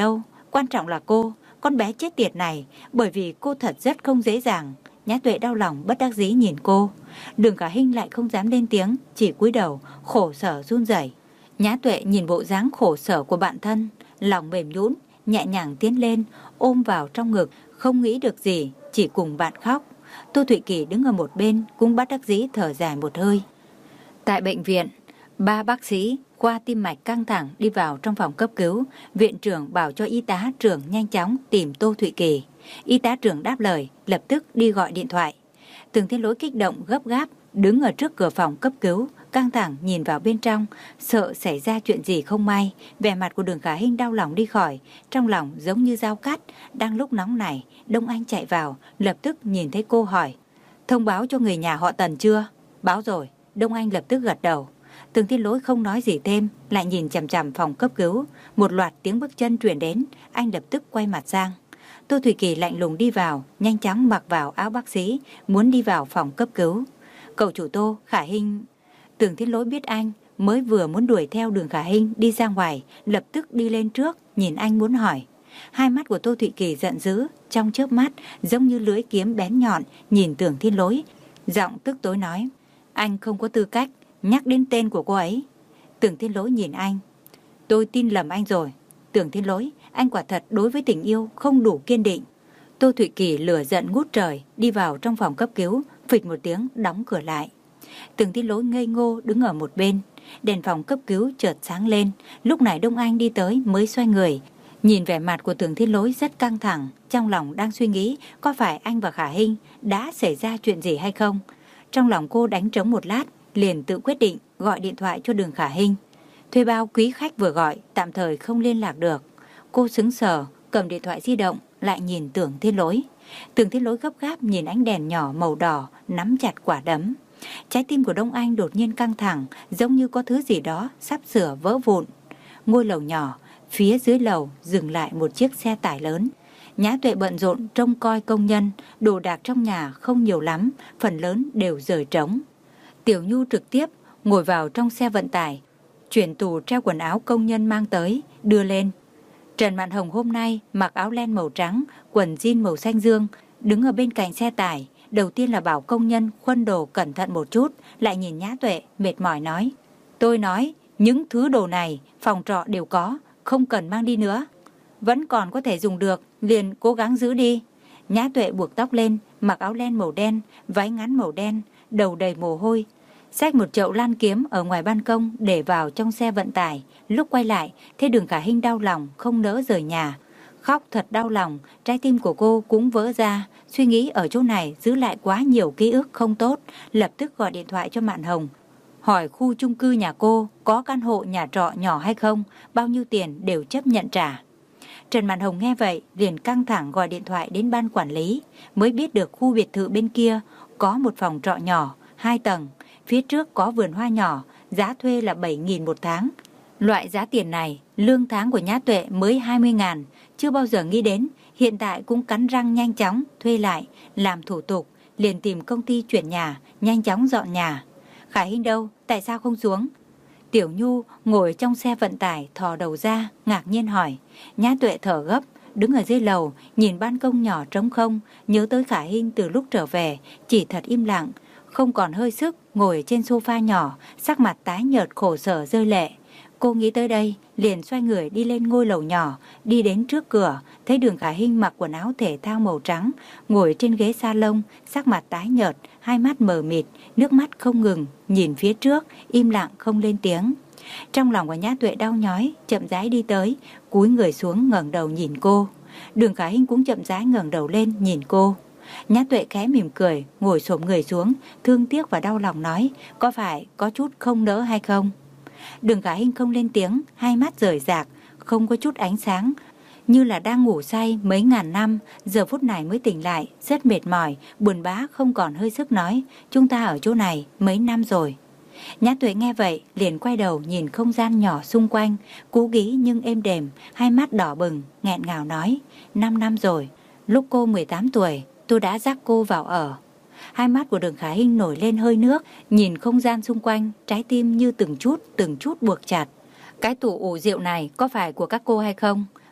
Quan trọng là cô, con bé chết tiệt này, bởi vì cô thật rất không dễ dàng. Nhã Tuệ đau lòng bất đắc dĩ nhìn cô. Đường Khả Hinh lại không dám lên tiếng, chỉ cúi đầu, khổ sở run rẩy. Nhã Tuệ nhìn bộ dáng khổ sở của bạn thân, lòng mềm nhũn, nhẹ nhàng tiến lên, ôm vào trong ngực, không nghĩ được gì, chỉ cùng bạn khóc. Tô Thụy Kỳ đứng ở một bên, cũng bất đắc dĩ thở dài một hơi. Tại bệnh viện, ba bác sĩ khoa tim mạch căng thẳng đi vào trong phòng cấp cứu. Viện trưởng bảo cho y tá trưởng nhanh chóng tìm Tô Thụy Kỳ. Y tá trưởng đáp lời, lập tức đi gọi điện thoại. Tưởng Thiên Lỗi kích động gấp gáp, đứng ở trước cửa phòng cấp cứu, căng thẳng nhìn vào bên trong, sợ xảy ra chuyện gì không may. Vẻ mặt của Đường Khả Hinh đau lòng đi khỏi, trong lòng giống như dao cắt. Đang lúc nóng này, Đông Anh chạy vào, lập tức nhìn thấy cô hỏi: thông báo cho người nhà họ Tần chưa? Báo rồi. Đông Anh lập tức gật đầu. Tưởng Thiên Lỗi không nói gì thêm, lại nhìn chằm chằm phòng cấp cứu. Một loạt tiếng bước chân truyền đến, anh lập tức quay mặt sang. Tô Thụy Kỳ lạnh lùng đi vào, nhanh chóng mặc vào áo bác sĩ, muốn đi vào phòng cấp cứu. Cậu chủ Tô, Khả Hinh. Tưởng Thiên Lỗi biết anh mới vừa muốn đuổi theo Đường Khả Hinh đi ra ngoài, lập tức đi lên trước, nhìn anh muốn hỏi. Hai mắt của Tô Thụy Kỳ giận dữ, trong chớp mắt giống như lưỡi kiếm bén nhọn nhìn Tưởng Thiên Lỗi, giọng tức tối nói: anh không có tư cách nhắc đến tên của cô ấy. Tưởng Thiên Lỗi nhìn anh: tôi tin lầm anh rồi. Tưởng Thiên Lỗi, anh quả thật đối với tình yêu không đủ kiên định. Tô Thụy Kỳ lửa giận ngút trời, đi vào trong phòng cấp cứu, phịch một tiếng đóng cửa lại. Tưởng Thiên Lỗi ngây ngô đứng ở một bên. Đèn phòng cấp cứu chợt sáng lên. Lúc này Đông Anh đi tới mới xoay người, nhìn vẻ mặt của Tưởng Thiên Lỗi rất căng thẳng, trong lòng đang suy nghĩ có phải anh và Khả Hinh đã xảy ra chuyện gì hay không. Trong lòng cô đánh trống một lát, liền tự quyết định gọi điện thoại cho Đường Khả Hinh. Thuê bao quý khách vừa gọi tạm thời không liên lạc được. Cô sững sờ, cầm điện thoại di động lại nhìn Tưởng Thiên Lỗi. Tưởng Thiên Lỗi gấp gáp nhìn ánh đèn nhỏ màu đỏ nắm chặt quả đấm. Trái tim của Đông Anh đột nhiên căng thẳng, giống như có thứ gì đó sắp sửa vỡ vụn. Ngôi lầu nhỏ, phía dưới lầu dừng lại một chiếc xe tải lớn. Nhã Tuệ bận rộn trông coi công nhân, đồ đạc trong nhà không nhiều lắm, phần lớn đều rời trống. Tiểu Nhu trực tiếp ngồi vào trong xe vận tải, chuyển tủ treo quần áo công nhân mang tới, đưa lên. Trần Mạn Hồng hôm nay mặc áo len màu trắng, quần jean màu xanh dương, đứng ở bên cạnh xe tải. Đầu tiên là bảo công nhân khuân đồ cẩn thận một chút, lại nhìn Nhã Tuệ mệt mỏi nói: tôi nói, những thứ đồ này phòng trọ đều có, không cần mang đi nữa. Vẫn còn có thể dùng được, liền cố gắng giữ đi. Nhã Tuệ buộc tóc lên, mặc áo len màu đen, váy ngắn màu đen, đầu đầy mồ hôi, xách một chậu lan kiếm ở ngoài ban công để vào trong xe vận tải. Lúc quay lại, thấy Đường Khả Hinh đau lòng không nỡ rời nhà, khóc thật đau lòng, trái tim của cô cũng vỡ ra. Suy nghĩ ở chỗ này giữ lại quá nhiều ký ức không tốt, lập tức gọi điện thoại cho Mạn Hồng, hỏi khu chung cư nhà cô có căn hộ nhà trọ nhỏ hay không, bao nhiêu tiền đều chấp nhận trả. Trần Mạn Hồng nghe vậy liền căng thẳng gọi điện thoại đến ban quản lý, mới biết được khu biệt thự bên kia có một phòng trọ nhỏ, hai tầng, phía trước có vườn hoa nhỏ, giá thuê là bảy nghìn một tháng. Loại giá tiền này, lương tháng của Nhã Tuệ mới hai mươi ngàn, chưa bao giờ nghĩ đến, hiện tại cũng cắn răng nhanh chóng thuê lại, làm thủ tục, liền tìm công ty chuyển nhà, nhanh chóng dọn nhà. Khả Hinh đâu, tại sao không xuống? Tiểu Nhu ngồi trong xe vận tải thò đầu ra, ngạc nhiên hỏi. Nhã Tuệ thở gấp, đứng ở dưới lầu, nhìn ban công nhỏ trống không, nhớ tới Khả Hinh từ lúc trở về, chỉ thật im lặng, không còn hơi sức, ngồi trên sofa nhỏ, sắc mặt tái nhợt khổ sở rơi lệ. Cô nghĩ tới đây, liền xoay người đi lên ngôi lầu nhỏ, đi đến trước cửa, thấy Đường Khả Hinh mặc quần áo thể thao màu trắng, ngồi trên ghế salon, sắc mặt tái nhợt, hai mắt mờ mịt, nước mắt không ngừng, nhìn phía trước, im lặng không lên tiếng. Trong lòng của Nhã Tuệ đau nhói, chậm rãi đi tới, cúi người xuống ngẩng đầu nhìn cô. Đường Khả Hinh cũng chậm rãi ngẩng đầu lên nhìn cô. Nhã Tuệ khẽ mỉm cười, ngồi xổm người xuống, thương tiếc và đau lòng nói, có phải có chút không nỡ hay không? Đường Khả Hinh không lên tiếng, hai mắt rời rạc, không có chút ánh sáng, như là đang ngủ say mấy ngàn năm, giờ phút này mới tỉnh lại, rất mệt mỏi, buồn bã không còn hơi sức nói, chúng ta ở chỗ này mấy năm rồi. Nhã Tuệ nghe vậy, liền quay đầu nhìn không gian nhỏ xung quanh, cú gí nhưng êm đềm, hai mắt đỏ bừng, nghẹn ngào nói, năm năm rồi, lúc cô mười tám tuổi, tôi đã dắt cô vào ở. Hai mắt của Đường Khả Hinh nổi lên hơi nước, nhìn không gian xung quanh, trái tim như từng chút, từng chút buộc chặt. Cái tủ ủ rượu này có phải của các cô hay không?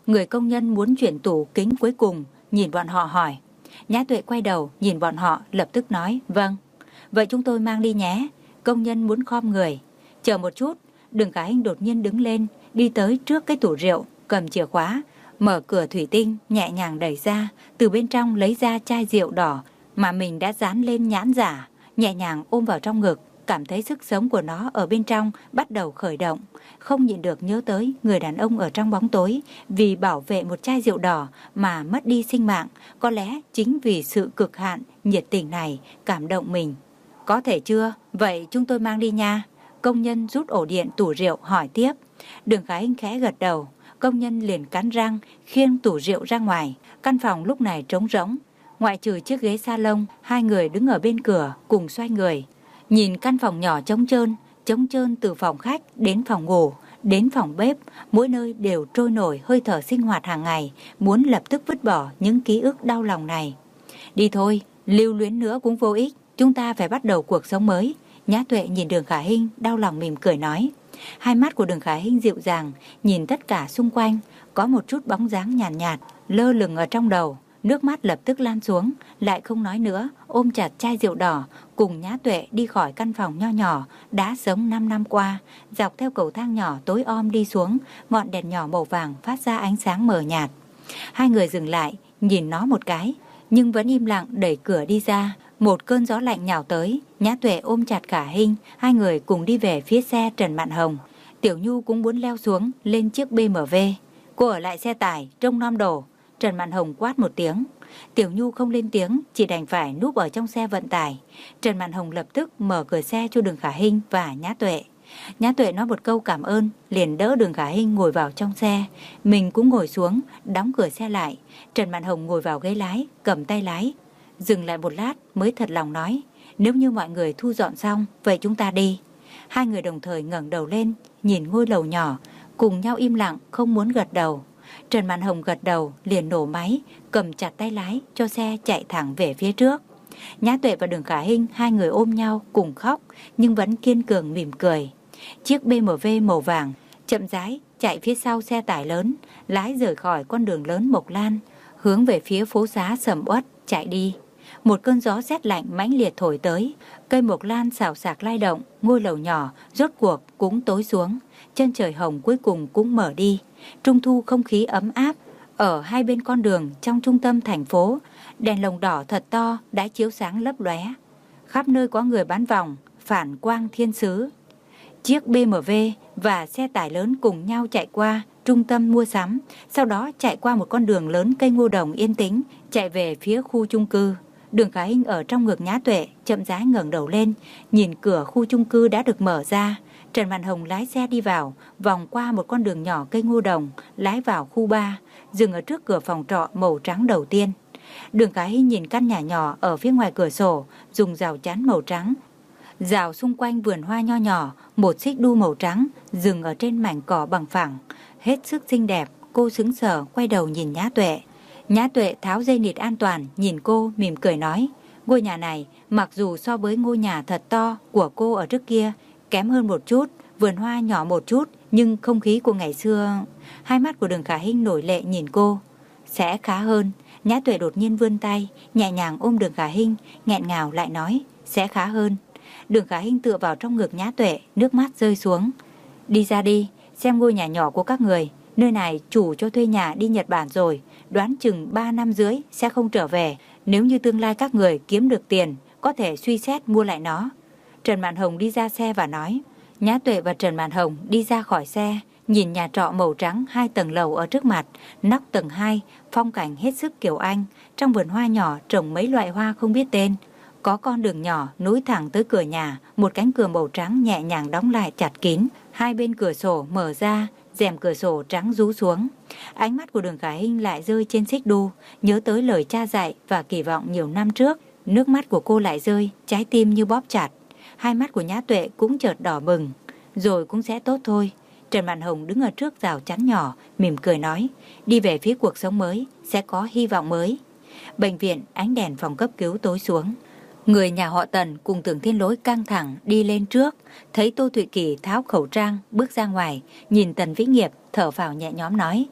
Người công nhân muốn chuyển tủ kính cuối cùng, nhìn bọn họ hỏi. Nhã Tuệ quay đầu, nhìn bọn họ, lập tức nói, vâng. Vậy chúng tôi mang đi nhé. Công nhân muốn khom người. Chờ một chút. Đường Khả Hinh đột nhiên đứng lên, đi tới trước cái tủ rượu, cầm chìa khóa, mở cửa thủy tinh, nhẹ nhàng đẩy ra, từ bên trong lấy ra chai rượu đỏ mà mình đã dán lên nhãn giả, nhẹ nhàng ôm vào trong ngực, cảm thấy sức sống của nó ở bên trong bắt đầu khởi động, không nhịn được nhớ tới người đàn ông ở trong bóng tối, vì bảo vệ một chai rượu đỏ mà mất đi sinh mạng, có lẽ chính vì sự cực hạn, nhiệt tình này cảm động mình. Có thể chưa? Vậy chúng tôi mang đi nha. Công nhân rút ổ điện tủ rượu hỏi tiếp. Đường Khả Hinh khẽ gật đầu. Công nhân liền cắn răng khiêng tủ rượu ra ngoài. Căn phòng lúc này trống rỗng, ngoại trừ chiếc ghế salon. Hai người đứng ở bên cửa cùng xoay người, nhìn căn phòng nhỏ trống trơn, trống trơn từ phòng khách đến phòng ngủ, đến phòng bếp, mỗi nơi đều trôi nổi hơi thở sinh hoạt hàng ngày, muốn lập tức vứt bỏ những ký ức đau lòng này. Đi thôi, lưu luyến nữa cũng vô ích, chúng ta phải bắt đầu cuộc sống mới. Nhã Tuệ nhìn Đường Khả Hinh, đau lòng mỉm cười nói. Hai mắt của Đường Khả Hinh dịu dàng, nhìn tất cả xung quanh, có một chút bóng dáng nhàn nhạt, nhạt, lơ lửng ở trong đầu. Nước mắt lập tức lan xuống, lại không nói nữa, ôm chặt chai rượu đỏ, cùng Nhã Tuệ đi khỏi căn phòng nho nhỏ, đã sống năm năm qua, dọc theo cầu thang nhỏ tối om đi xuống, ngọn đèn nhỏ màu vàng phát ra ánh sáng mờ nhạt. Hai người dừng lại, nhìn nó một cái, nhưng vẫn im lặng đẩy cửa đi ra. Một cơn gió lạnh nhào tới, Nhã Tuệ ôm chặt Khả Hinh, hai người cùng đi về phía xe Trần Mạn Hồng. Tiểu Nhu cũng muốn leo xuống lên chiếc bê em vê. Cô ở lại xe tải, trông nom đồ. Trần Mạn Hồng quát một tiếng. Tiểu Nhu không lên tiếng, chỉ đành phải núp ở trong xe vận tải. Trần Mạn Hồng lập tức mở cửa xe cho Đường Khả Hinh và Nhã Tuệ. Nhã Tuệ nói một câu cảm ơn, liền đỡ Đường Khả Hinh ngồi vào trong xe. Mình cũng ngồi xuống, đóng cửa xe lại. Trần Mạn Hồng ngồi vào ghế lái, cầm tay lái. Dừng lại một lát mới thật lòng nói, nếu như mọi người thu dọn xong, vậy chúng ta đi. Hai người đồng thời ngẩng đầu lên, nhìn ngôi lầu nhỏ, cùng nhau im lặng, không muốn gật đầu. Trần Mạn Hồng gật đầu, liền nổ máy, cầm chặt tay lái, cho xe chạy thẳng về phía trước. Nhã Tuệ và Đường Khả Hinh, hai người ôm nhau, cùng khóc, nhưng vẫn kiên cường mỉm cười. Chiếc bê em vê màu vàng, chậm rãi, chạy phía sau xe tải lớn, lái rời khỏi con đường lớn Mộc Lan, hướng về phía phố xá sầm uất, chạy đi. Một cơn gió rét lạnh mãnh liệt thổi tới, cây mộc lan xào xạc lay động, ngôi lầu nhỏ rốt cuộc cũng tối xuống, chân trời hồng cuối cùng cũng mở đi. Trung thu không khí ấm áp, ở hai bên con đường trong trung tâm thành phố, đèn lồng đỏ thật to đã chiếu sáng lấp lóe. Khắp nơi có người bán vòng, phản quang thiên sứ. Chiếc bê em vê và xe tải lớn cùng nhau chạy qua trung tâm mua sắm, sau đó chạy qua một con đường lớn cây ngô đồng yên tĩnh, chạy về phía khu chung cư. Đường Khả Hinh ở trong ngực Nhã Tuệ, chậm rãi ngẩng đầu lên, nhìn cửa khu chung cư đã được mở ra. Trần Mạn Hồng lái xe đi vào, vòng qua một con đường nhỏ cây ngô đồng, lái vào khu ba, dừng ở trước cửa phòng trọ màu trắng đầu tiên. Đường Khả Hinh nhìn căn nhà nhỏ ở phía ngoài cửa sổ, dùng rào chắn màu trắng, rào xung quanh vườn hoa nho nhỏ, một xích đu màu trắng dừng ở trên mảnh cỏ bằng phẳng, hết sức xinh đẹp. Cô sững sờ quay đầu nhìn Nhã Tuệ. Nhã Tuệ tháo dây nịt an toàn, nhìn cô mỉm cười nói, ngôi nhà này mặc dù so với ngôi nhà thật to của cô ở trước kia kém hơn một chút, vườn hoa nhỏ một chút, nhưng không khí của ngày xưa. Hai mắt của Đường Khả Hinh nổi lệ nhìn cô. Sẽ khá hơn. Nhã Tuệ đột nhiên vươn tay, nhẹ nhàng ôm Đường Khả Hinh, nghẹn ngào lại nói, sẽ khá hơn. Đường Khả Hinh tựa vào trong ngực Nhã Tuệ, nước mắt rơi xuống. Đi ra đi, xem ngôi nhà nhỏ của các người. Nơi này chủ cho thuê nhà đi Nhật Bản rồi, đoán chừng ba năm rưỡi sẽ không trở về. Nếu như tương lai các người kiếm được tiền, có thể suy xét mua lại nó. Trần Mạn Hồng đi ra xe và nói. Nhã Tuệ và Trần Mạn Hồng đi ra khỏi xe, nhìn nhà trọ màu trắng hai tầng lầu ở trước mặt. Nóc tầng hai, phong cảnh hết sức kiểu Anh. Trong vườn hoa nhỏ trồng mấy loại hoa không biết tên. Có con đường nhỏ nối thẳng tới cửa nhà, một cánh cửa màu trắng nhẹ nhàng đóng lại chặt kín. Hai bên cửa sổ mở ra, rèm cửa sổ trắng rũ xuống. Ánh mắt của Đường Khả Hinh lại rơi trên xích đu, nhớ tới lời cha dạy và kỳ vọng nhiều năm trước. Nước mắt của cô lại rơi, trái tim như bóp chặt. Hai mắt của Nhã Tuệ cũng chợt đỏ bừng. Rồi cũng sẽ tốt thôi. Trần Mạn Hồng đứng ở trước rào chắn nhỏ, mỉm cười nói, đi về phía cuộc sống mới, sẽ có hy vọng mới. Bệnh viện, ánh đèn phòng cấp cứu tối xuống. Người nhà họ Tần cùng Tưởng Thiên Lỗi căng thẳng đi lên trước, thấy Tô Thụy Kỳ tháo khẩu trang bước ra ngoài, nhìn Tần Vĩ Nghiệp thở phào nhẹ nhõm nói,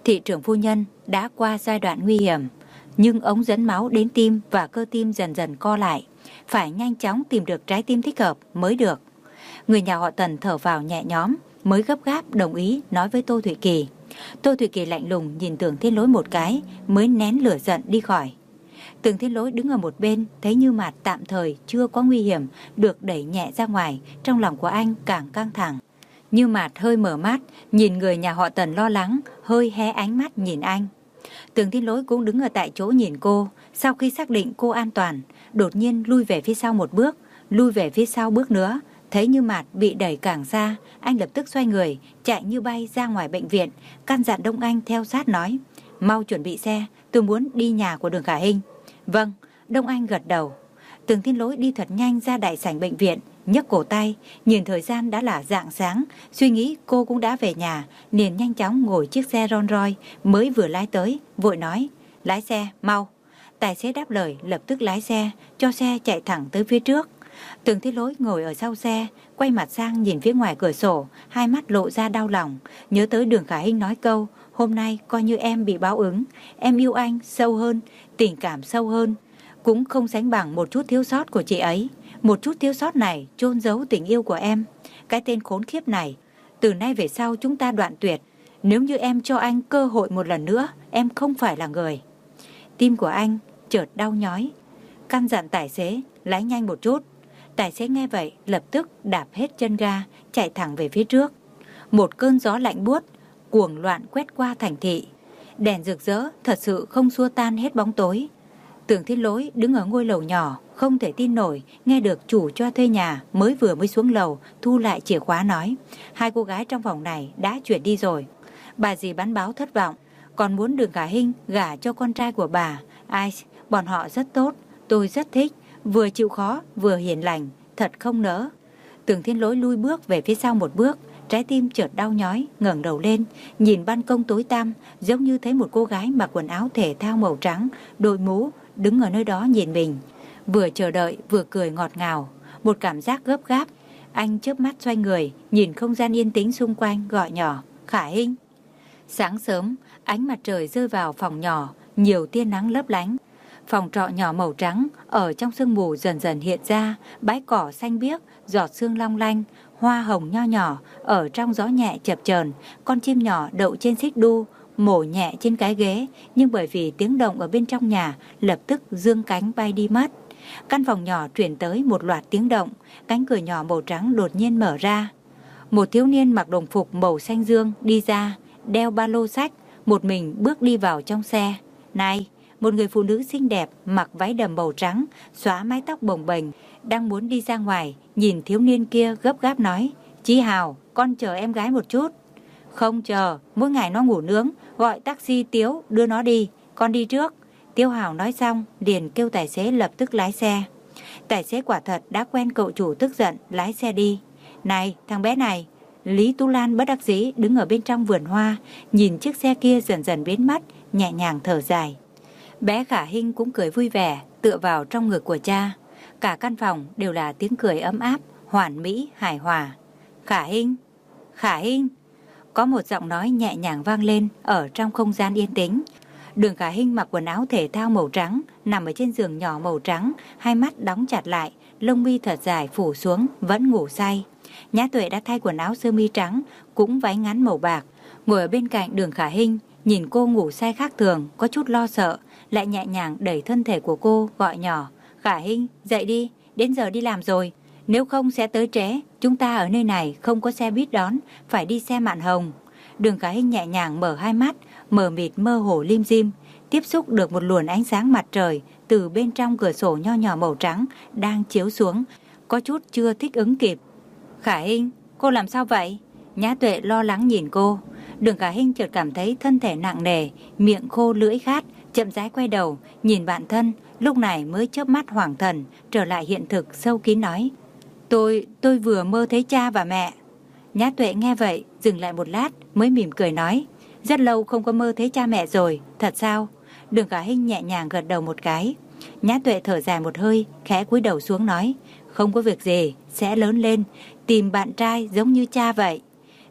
Thị trưởng phu nhân đã qua giai đoạn nguy hiểm, nhưng ống dẫn máu đến tim và cơ tim dần dần co lại, phải nhanh chóng tìm được trái tim thích hợp mới được. Người nhà họ Tần thở vào nhẹ nhõm, mới gấp gáp đồng ý nói với Tô Thụy Kỳ. Tô Thụy Kỳ lạnh lùng nhìn Tưởng Thiên Lỗi một cái, mới nén lửa giận đi khỏi. Tưởng Thiên Lỗi đứng ở một bên, thấy Như Mạt tạm thời chưa có nguy hiểm, được đẩy nhẹ ra ngoài, trong lòng của anh càng căng thẳng. Như Mạt hơi mở mắt, nhìn người nhà họ Tần lo lắng, hơi hé ánh mắt nhìn anh. Tưởng Thiên Lỗi cũng đứng ở tại chỗ nhìn cô, sau khi xác định cô an toàn, đột nhiên lui về phía sau một bước, lui về phía sau bước nữa. Thấy Như Mạt bị đẩy càng xa, anh lập tức xoay người, chạy như bay ra ngoài bệnh viện, căn dặn Đông Anh theo sát nói: mau chuẩn bị xe, tôi muốn đi nhà của Đường Khả Hinh. Vâng, Đông Anh gật đầu. Tưởng Thiên Lỗi đi thật nhanh ra đại sảnh bệnh viện, nhấc cổ tay, nhìn thời gian đã là rạng sáng, suy nghĩ cô cũng đã về nhà, liền nhanh chóng ngồi chiếc xe Rolls Royce mới vừa lái tới, vội nói: lái xe, mau. Tài xế đáp lời, lập tức lái xe, cho xe chạy thẳng tới phía trước. Tưởng Thiên Lỗi ngồi ở sau xe, quay mặt sang nhìn phía ngoài cửa sổ, hai mắt lộ ra đau lòng, nhớ tới Đường Khả Hinh nói câu: hôm nay coi như em bị báo ứng, em yêu anh sâu hơn, tình cảm sâu hơn, cũng không sánh bằng một chút thiếu sót của chị ấy. Một chút thiếu sót này chôn giấu tình yêu của em. Cái tên khốn khiếp này, từ nay về sau chúng ta đoạn tuyệt. Nếu như em cho anh cơ hội một lần nữa, em không phải là người. Tim của anh chợt đau nhói, căn dặn tài xế lái nhanh một chút. Tài xế nghe vậy lập tức đạp hết chân ga, chạy thẳng về phía trước. Một cơn gió lạnh buốt cuồng loạn quét qua thành thị, đèn rực rỡ thật sự không xua tan hết bóng tối. Tưởng Thiên Lỗi đứng ở ngôi lầu nhỏ, không thể tin nổi nghe được chủ cho thuê nhà mới vừa mới xuống lầu thu lại chìa khóa nói: hai cô gái trong phòng này đã chuyển đi rồi. Bà dì bán báo thất vọng, còn muốn Đường Khả Hinh gả cho con trai của bà. Ai, bọn họ rất tốt, tôi rất thích, vừa chịu khó vừa hiền lành, thật không nỡ. Tưởng Thiên Lỗi lui bước về phía sau một bước, trái tim chợt đau nhói, ngẩng đầu lên, nhìn ban công tối tăm, giống như thấy một cô gái mặc quần áo thể thao màu trắng, đội mũ, đứng ở nơi đó nhìn mình, vừa chờ đợi vừa cười ngọt ngào, một cảm giác gấp gáp. Anh chớp mắt xoay người, nhìn không gian yên tĩnh xung quanh, gọi nhỏ: Khả Hinh. Sáng sớm, ánh mặt trời rơi vào phòng nhỏ, nhiều tia nắng lấp lánh. Phòng trọ nhỏ màu trắng ở trong sương mù dần dần hiện ra, bãi cỏ xanh biếc, giọt sương long lanh, hoa hồng nho nhỏ ở trong gió nhẹ chập chờn. Con chim nhỏ đậu trên xích đu, mổ nhẹ trên cái ghế, nhưng bởi vì tiếng động ở bên trong nhà, lập tức dương cánh bay đi mất. Căn phòng nhỏ truyền tới một loạt tiếng động, cánh cửa nhỏ màu trắng đột nhiên mở ra. Một thiếu niên mặc đồng phục màu xanh dương đi ra, đeo ba lô sách, một mình bước đi vào trong xe. Này! Một người phụ nữ xinh đẹp mặc váy đầm màu trắng, xóa mái tóc bồng bềnh, đang muốn đi ra ngoài, nhìn thiếu niên kia gấp gáp nói: Chí Hào, con chờ em gái một chút. Không chờ, mỗi ngày nó ngủ nướng, gọi taxi Tiếu đưa nó đi, con đi trước. Tiêu Hào nói xong, liền kêu tài xế lập tức lái xe. Tài xế quả thật đã quen cậu chủ tức giận, lái xe đi. Này, thằng bé này! Lý Tú Lan bất đắc dĩ đứng ở bên trong vườn hoa, nhìn chiếc xe kia dần dần biến mất, nhẹ nhàng thở dài. Bé Khả Hinh cũng cười vui vẻ, tựa vào trong ngực của cha. Cả căn phòng đều là tiếng cười ấm áp, hoàn mỹ, hài hòa. Khả Hinh! Khả Hinh! Có một giọng nói nhẹ nhàng vang lên ở trong không gian yên tĩnh. Đường Khả Hinh mặc quần áo thể thao màu trắng, nằm ở trên giường nhỏ màu trắng, hai mắt đóng chặt lại, lông mi thật dài phủ xuống, vẫn ngủ say. Nhã Tuệ đã thay quần áo sơ mi trắng, cũng váy ngắn màu bạc, ngồi ở bên cạnh Đường Khả Hinh, nhìn cô ngủ say khác thường, có chút lo sợ, lại nhẹ nhàng đẩy thân thể của cô, gọi nhỏ: Khả Hinh, dậy đi, đến giờ đi làm rồi, nếu không sẽ tới trễ, chúng ta ở nơi này không có xe buýt đón, phải đi xe mạn hồng. Đường Khả Hinh nhẹ nhàng mở hai mắt, mờ mịt mơ hồ lim dim, tiếp xúc được một luồng ánh sáng mặt trời từ bên trong cửa sổ nho nhỏ màu trắng đang chiếu xuống, có chút chưa thích ứng kịp. Khả Hinh, cô làm sao vậy? Nhã Tuệ lo lắng nhìn cô. Đường Khả Hinh chợt cảm thấy thân thể nặng nề, miệng khô lưỡi khát, chậm rãi quay đầu, nhìn bạn thân, lúc này mới chớp mắt hoảng thần, trở lại hiện thực sâu kín nói: Tôi, tôi vừa mơ thấy cha và mẹ. Nhã Tuệ nghe vậy, dừng lại một lát, mới mỉm cười nói: Rất lâu không có mơ thấy cha mẹ rồi, thật sao? Đường Khả Hinh nhẹ nhàng gật đầu một cái. Nhã Tuệ thở dài một hơi, khẽ cúi đầu xuống nói: Không có việc gì, sẽ lớn lên, tìm bạn trai giống như cha vậy.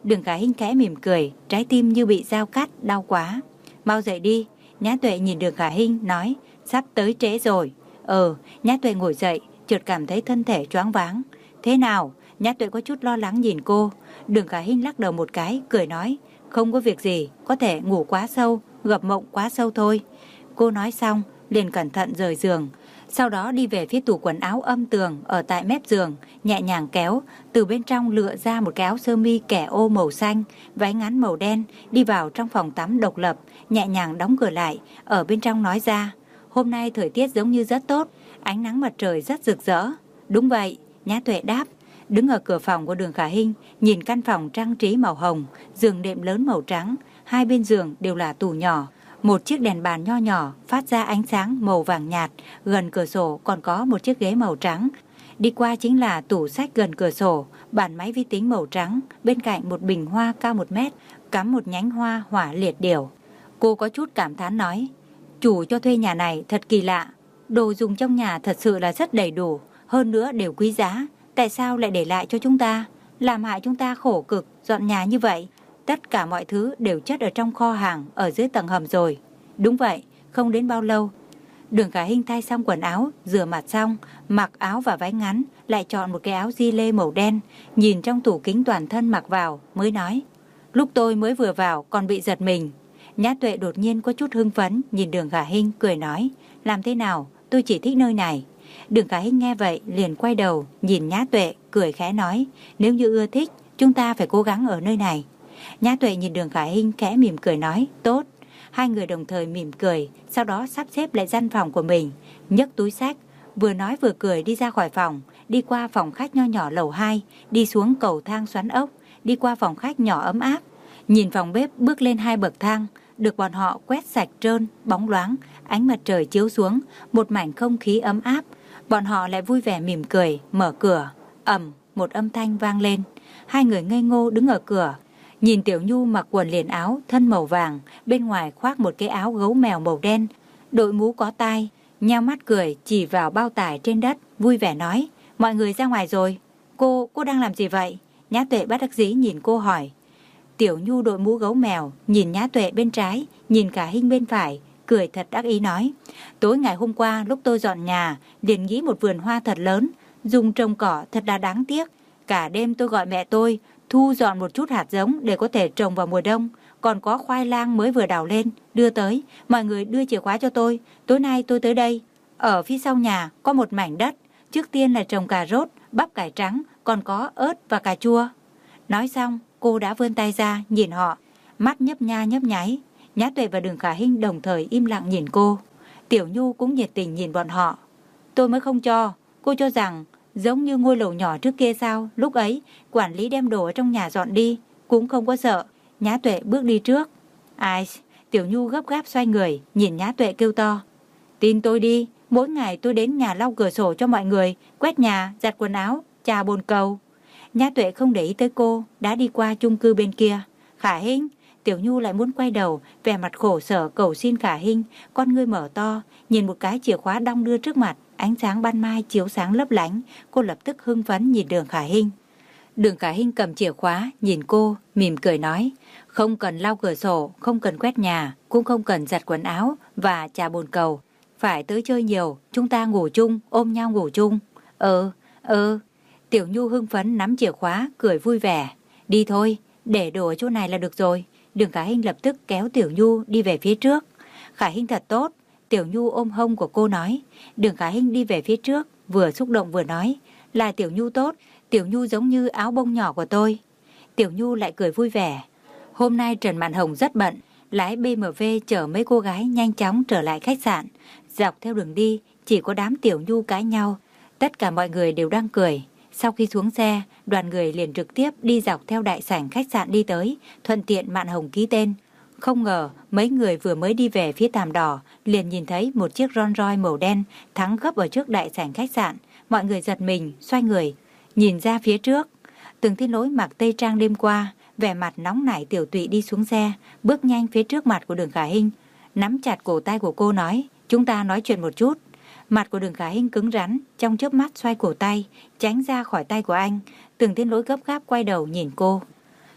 Đường Khả Hinh khẽ mỉm cười, trái tim như bị dao cắt, đau quá. Mau dậy đi. Nhã Tuệ nhìn Đường Khả Hinh nói, sắp tới trễ rồi. Ờ, Nhã Tuệ ngồi dậy, chợt cảm thấy thân thể choáng váng. Thế nào? Nhã Tuệ có chút lo lắng nhìn cô. Đường Khả Hinh lắc đầu một cái, cười nói, không có việc gì, có thể ngủ quá sâu, gặp mộng quá sâu thôi. Cô nói xong, liền cẩn thận rời giường. Sau đó đi về phía tủ quần áo âm tường ở tại mép giường, nhẹ nhàng kéo, từ bên trong lựa ra một cái áo sơ mi kẻ ô màu xanh, váy ngắn màu đen, đi vào trong phòng tắm độc lập, nhẹ nhàng đóng cửa lại, ở bên trong nói ra, hôm nay thời tiết giống như rất tốt, ánh nắng mặt trời rất rực rỡ. Đúng vậy, Nhã Tuệ đáp, đứng ở cửa phòng của Đường Khả Hinh, nhìn căn phòng trang trí màu hồng, giường đệm lớn màu trắng, hai bên giường đều là tủ nhỏ. Một chiếc đèn bàn nho nhỏ phát ra ánh sáng màu vàng nhạt, gần cửa sổ còn có một chiếc ghế màu trắng. Đi qua chính là tủ sách gần cửa sổ, bàn máy vi tính màu trắng, bên cạnh một bình hoa cao một mét, cắm một nhánh hoa hỏa liệt điểu. Cô có chút cảm thán nói, chủ cho thuê nhà này thật kỳ lạ, đồ dùng trong nhà thật sự là rất đầy đủ, hơn nữa đều quý giá, tại sao lại để lại cho chúng ta, làm hại chúng ta khổ cực dọn nhà như vậy. Tất cả mọi thứ đều chất ở trong kho hàng ở dưới tầng hầm rồi. Đúng vậy, không đến bao lâu, Đường Khả Hinh thay xong quần áo, rửa mặt xong, mặc áo và váy ngắn, lại chọn một cái áo gi lê màu đen, nhìn trong tủ kính toàn thân mặc vào, mới nói, lúc tôi mới vừa vào còn bị giật mình. Nhã Tuệ đột nhiên có chút hưng phấn, nhìn Đường Khả Hinh cười nói, làm thế nào, tôi chỉ thích nơi này. Đường Khả Hinh nghe vậy liền quay đầu, nhìn Nhã Tuệ, cười khẽ nói, nếu như ưa thích, chúng ta phải cố gắng ở nơi này. Nhã Tuệ nhìn Đường Khả Hinh khẽ mỉm cười nói, tốt. Hai người đồng thời mỉm cười, sau đó sắp xếp lại gian phòng của mình, nhấc túi xách, vừa nói vừa cười đi ra khỏi phòng, đi qua phòng khách nho nhỏ lầu hai, đi xuống cầu thang xoắn ốc, đi qua phòng khách nhỏ ấm áp, nhìn phòng bếp bước lên hai bậc thang, được bọn họ quét sạch trơn, bóng loáng, ánh mặt trời chiếu xuống, một mảnh không khí ấm áp. Bọn họ lại vui vẻ mỉm cười, mở cửa, ầm, một âm thanh vang lên. Hai người ngây ngô đứng ở cửa, nhìn Tiểu Nhu mặc quần liền áo thân màu vàng, bên ngoài khoác một cái áo gấu mèo màu đen, đội mũ có tai, nheo mắt cười chỉ vào bao tải trên đất, vui vẻ nói, mọi người ra ngoài rồi. Cô, cô đang làm gì vậy? Nhã Tuệ bất đắc dĩ nhìn cô hỏi. Tiểu Nhu đội mũ gấu mèo, nhìn Nhã Tuệ bên trái, nhìn Khả Hinh bên phải, cười thật đắc ý nói, tối ngày hôm qua lúc tôi dọn nhà, liền nghĩ một vườn hoa thật lớn, dùng trồng cỏ thật là đáng tiếc. Cả đêm tôi gọi mẹ tôi, thu dọn một chút hạt giống để có thể trồng vào mùa đông, còn có khoai lang mới vừa đào lên, đưa tới, mọi người đưa chìa khóa cho tôi, tối nay tôi tới đây. Ở phía sau nhà có một mảnh đất, trước tiên là trồng cà rốt, bắp cải trắng, còn có ớt và cà chua. Nói xong, cô đã vươn tay ra nhìn họ, mắt nhấp nha nhấp nháy. Nhã Tuệ và Đường Khả Hinh đồng thời im lặng nhìn cô. Tiểu Nhu cũng nhiệt tình nhìn bọn họ. Tôi mới không cho, cô cho rằng giống như ngôi lầu nhỏ trước kia sao, lúc ấy quản lý đem đồ ở trong nhà dọn đi, cũng không có sợ. Nhã Tuệ bước đi trước. Ai? Tiểu Nhu gấp gáp xoay người, nhìn Nhã Tuệ kêu to. Tin tôi đi, mỗi ngày tôi đến nhà lau cửa sổ cho mọi người, quét nhà, giặt quần áo, chà bồn cầu. Nhã Tuệ không để ý tới cô, đã đi qua chung cư bên kia. Khả Hinh, Tiểu Nhu lại muốn quay đầu, vẻ mặt khổ sở cầu xin Khả Hinh, con ngươi mở to, nhìn một cái chìa khóa đong đưa trước mặt, ánh sáng ban mai chiếu sáng lấp lánh, cô lập tức hưng phấn nhìn Đường Khả Hinh. Đường Khả Hinh cầm chìa khóa, nhìn cô, mỉm cười nói, không cần lau cửa sổ, không cần quét nhà, cũng không cần giặt quần áo và chà bồn cầu. Phải tới chơi nhiều, chúng ta ngủ chung, ôm nhau ngủ chung. Ừ, ừ. Tiểu Nhu hưng phấn nắm chìa khóa, cười vui vẻ. Đi thôi, để đồ ở chỗ này là được rồi. Đường Khả Hinh lập tức kéo Tiểu Nhu đi về phía trước. Khả Hinh thật tốt. Tiểu Nhu ôm hông của cô nói. Đường Khả Hinh đi về phía trước, vừa xúc động vừa nói, là Tiểu Nhu tốt, Tiểu Nhu giống như áo bông nhỏ của tôi. Tiểu Nhu lại cười vui vẻ. Hôm nay Trần Mạn Hồng rất bận, lái bê em vê chở mấy cô gái nhanh chóng trở lại khách sạn. Dọc theo đường đi, chỉ có đám Tiểu Nhu cãi nhau. Tất cả mọi người đều đang cười. Sau khi xuống xe, đoàn người liền trực tiếp đi dọc theo đại sảnh khách sạn đi tới, thuận tiện Mạn Hồng ký tên. Không ngờ, mấy người vừa mới đi về phía Thảm Đỏ, liền nhìn thấy một chiếc Rolls Royce màu đen thắng gấp ở trước đại sảnh khách sạn. Mọi người giật mình, xoay người, nhìn ra phía trước. Từng Thiên Lỗi mặc tây trang đêm qua, vẻ mặt nóng nảy tiểu tụy đi xuống xe, bước nhanh phía trước mặt của Đường Khả Hinh, nắm chặt cổ tay của cô nói, chúng ta nói chuyện một chút. Mặt của Đường Khả Hinh cứng rắn, trong chớp mắt xoay cổ tay, tránh ra khỏi tay của anh. Từng Thiên Lỗi gấp gáp quay đầu nhìn cô.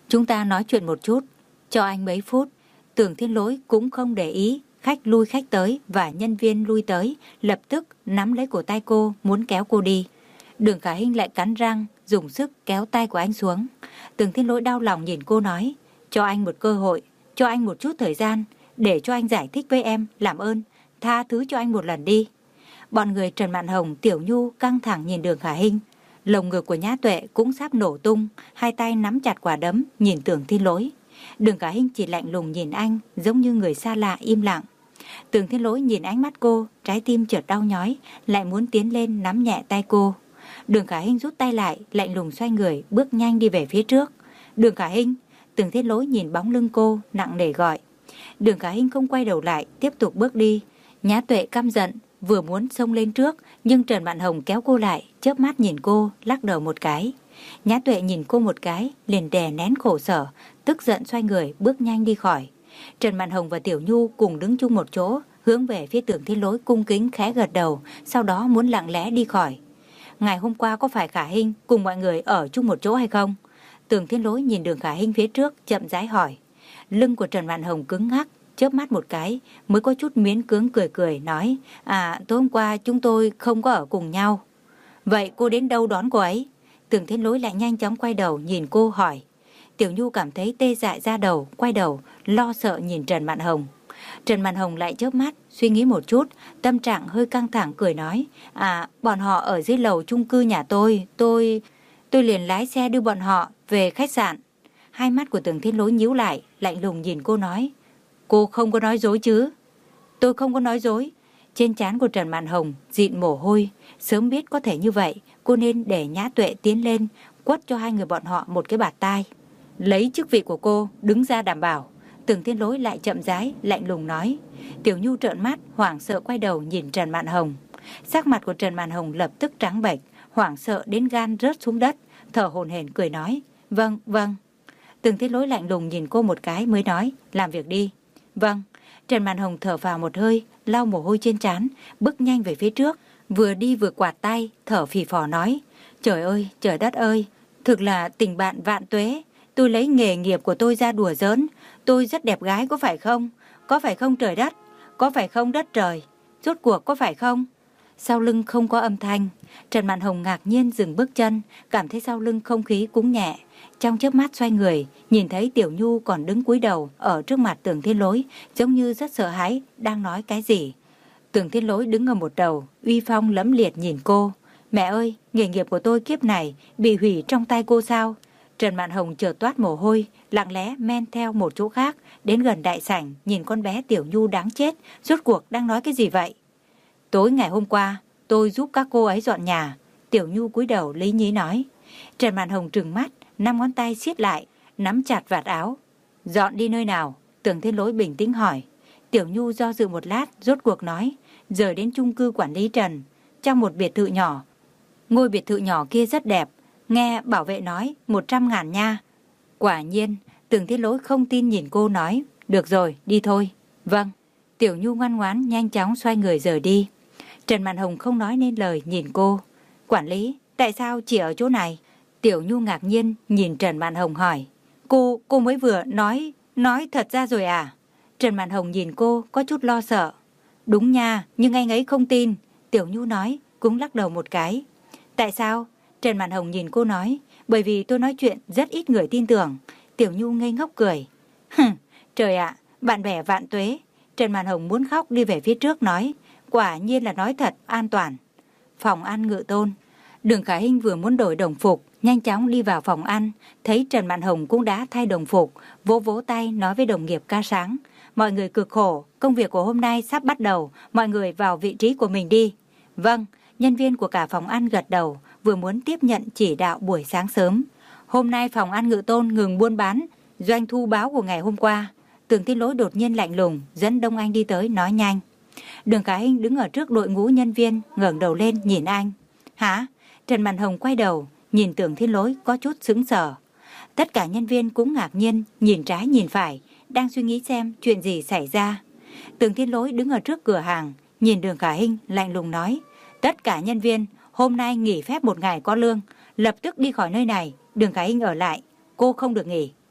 Chúng ta nói chuyện một chút, cho anh mấy phút. Tưởng Thiên Lỗi cũng không để ý, khách lui khách tới và nhân viên lui tới, lập tức nắm lấy cổ tay cô, muốn kéo cô đi. Đường Khả Hinh lại cắn răng, dùng sức kéo tay của anh xuống. Tưởng Thiên Lỗi đau lòng nhìn cô nói, cho anh một cơ hội, cho anh một chút thời gian, để cho anh giải thích với em, làm ơn, tha thứ cho anh một lần đi. Bọn người Trần Mạn Hồng, Tiểu Nhu căng thẳng nhìn Đường Khả Hinh. Lồng ngực của Nhã Tuệ cũng sắp nổ tung, hai tay nắm chặt quả đấm, nhìn Tưởng Thiên Lỗi. Đường Khả Hinh chỉ lạnh lùng nhìn anh, giống như người xa lạ im lặng. Tưởng Thiên Lỗi nhìn ánh mắt cô, trái tim chợt đau nhói, lại muốn tiến lên nắm nhẹ tay cô. Đường Khả Hinh rút tay lại, lạnh lùng xoay người, bước nhanh đi về phía trước. Đường Khả Hinh. Tưởng Thiên Lỗi nhìn bóng lưng cô, nặng nề gọi. Đường Khả Hinh không quay đầu lại, tiếp tục bước đi. Nhã Tuệ căm giận, vừa muốn xông lên trước, nhưng Trần Mạn Hồng kéo cô lại, chớp mắt nhìn cô, lắc đầu một cái. Nhã Tuệ nhìn cô một cái, liền đè nén khổ sở, tức giận xoay người, bước nhanh đi khỏi. Trần Mạn Hồng và Tiểu Nhu cùng đứng chung một chỗ, hướng về phía Tưởng Thiên Lỗi cung kính khẽ gật đầu, sau đó muốn lặng lẽ đi khỏi. Ngày hôm qua có phải Khả Hinh cùng mọi người ở chung một chỗ hay không? Tưởng Thiên Lỗi nhìn Đường Khả Hinh phía trước, chậm rãi hỏi. Lưng của Trần Mạn Hồng cứng ngắc, chớp mắt một cái, mới có chút miễn cưỡng cười cười, nói, à, tối hôm qua chúng tôi không có ở cùng nhau. Vậy cô đến đâu đón cô ấy? Tưởng Thiên Lỗi lại nhanh chóng quay đầu nhìn cô hỏi. Tiểu Nhu cảm thấy tê dại ra đầu, quay đầu, lo sợ nhìn Trần Mạn Hồng. Trần Mạn Hồng lại chớp mắt, suy nghĩ một chút, tâm trạng hơi căng thẳng cười nói, à, bọn họ ở dưới lầu chung cư nhà tôi, tôi... tôi liền lái xe đưa bọn họ về khách sạn. Hai mắt của Tưởng Thiên Lỗi nhíu lại, lạnh lùng nhìn cô nói, cô không có nói dối chứ? Tôi không có nói dối. Trên trán của Trần Mạn Hồng dịn mồ hôi, sớm biết có thể như vậy, cô nên để Nhã Tuệ tiến lên, quất cho hai người bọn họ một cái bạt tai. Lấy chức vị của cô, đứng ra đảm bảo. Tưởng Thiên Lỗi lại chậm rãi, lạnh lùng nói. Tiểu Nhu trợn mắt, hoảng sợ quay đầu nhìn Trần Mạn Hồng. Sắc mặt của Trần Mạn Hồng lập tức trắng bệch, hoảng sợ đến gan rớt xuống đất, thở hổn hển cười nói, vâng, vâng. Tưởng Thiên Lỗi lạnh lùng nhìn cô một cái mới nói, làm việc đi. Vâng. Trần Mạn Hồng thở vào một hơi, lau mồ hôi trên trán, bước nhanh về phía trước, vừa đi vừa quạt tay, thở phì phò nói, trời ơi, trời đất ơi, thực là tình bạn vạn tuế, tôi lấy nghề nghiệp của tôi ra đùa giỡn, tôi rất đẹp gái có phải không? Có phải không trời đất? Có phải không đất trời? Rốt cuộc có phải không? Sau lưng không có âm thanh, Trần Mạn Hồng ngạc nhiên dừng bước chân, cảm thấy sau lưng không khí cúng nhẹ. Trong chớp mắt xoay người, nhìn thấy Tiểu Nhu còn đứng cúi đầu ở trước mặt Tưởng Thiên Lỗi, giống như rất sợ hãi, đang nói cái gì. Tưởng Thiên Lỗi đứng ở một đầu, uy phong lẫm liệt nhìn cô. Mẹ ơi, nghề nghiệp của tôi kiếp này bị hủy trong tay cô sao? Trần Mạn Hồng chợt toát mồ hôi, lặng lẽ men theo một chỗ khác, đến gần đại sảnh, nhìn con bé Tiểu Nhu đáng chết, rốt cuộc đang nói cái gì vậy? Tối ngày hôm qua, tôi giúp các cô ấy dọn nhà. Tiểu Nhu cúi đầu lý nhí nói. Trần Mạn Hồng trừng mắt, năm ngón tay siết lại, nắm chặt vạt áo. Dọn đi nơi nào? Tưởng Thiên Lỗi bình tĩnh hỏi. Tiểu Nhu do dự một lát, rốt cuộc nói. Rời đến chung cư quản lý Trần, trong một biệt thự nhỏ. Ngôi biệt thự nhỏ kia rất đẹp, nghe bảo vệ nói một trăm ngàn nha. Quả nhiên, Tưởng Thiên Lỗi không tin nhìn cô nói. Được rồi, đi thôi. Vâng. Tiểu Nhu ngoan ngoãn nhanh chóng xoay người rời đi. Trần Mạn Hồng không nói nên lời nhìn cô. Quản lý, tại sao chỉ ở chỗ này? Tiểu Nhu ngạc nhiên nhìn Trần Mạn Hồng hỏi. Cô, cô mới vừa nói, nói thật ra rồi à? Trần Mạn Hồng nhìn cô có chút lo sợ. Đúng nha, nhưng anh ấy không tin. Tiểu Nhu nói, cũng lắc đầu một cái. Tại sao? Trần Mạn Hồng nhìn cô nói. Bởi vì tôi nói chuyện rất ít người tin tưởng. Tiểu Nhu ngây ngốc cười. Hừm, trời ạ, bạn bè vạn tuế. Trần Mạn Hồng muốn khóc đi về phía trước nói. Quả nhiên là nói thật, an toàn. Phòng ăn Ngự Tôn. Đường Khả Hinh vừa muốn đổi đồng phục, nhanh chóng đi vào phòng ăn, thấy Trần Mạn Hồng cũng đã thay đồng phục, vỗ vỗ tay nói với đồng nghiệp ca sáng. Mọi người cực khổ, công việc của hôm nay sắp bắt đầu, mọi người vào vị trí của mình đi. Vâng, nhân viên của cả phòng ăn gật đầu, vừa muốn tiếp nhận chỉ đạo buổi sáng sớm. Hôm nay phòng ăn Ngự Tôn ngừng buôn bán, doanh thu báo của ngày hôm qua. Tưởng Thiên Lỗi đột nhiên lạnh lùng, dẫn Đông Anh đi tới nói nhanh. Đường Khả Hinh đứng ở trước đội ngũ nhân viên, ngẩng đầu lên nhìn anh. Hả? Trần Mạn Hồng quay đầu, nhìn Tưởng Thiên Lỗi có chút sững sờ. Tất cả nhân viên cũng ngạc nhiên, nhìn trái nhìn phải, đang suy nghĩ xem chuyện gì xảy ra. Tưởng Thiên Lỗi đứng ở trước cửa hàng, nhìn Đường Khả Hinh lạnh lùng nói. Tất cả nhân viên, hôm nay nghỉ phép một ngày có lương, lập tức đi khỏi nơi này, Đường Khả Hinh ở lại, cô không được nghỉ.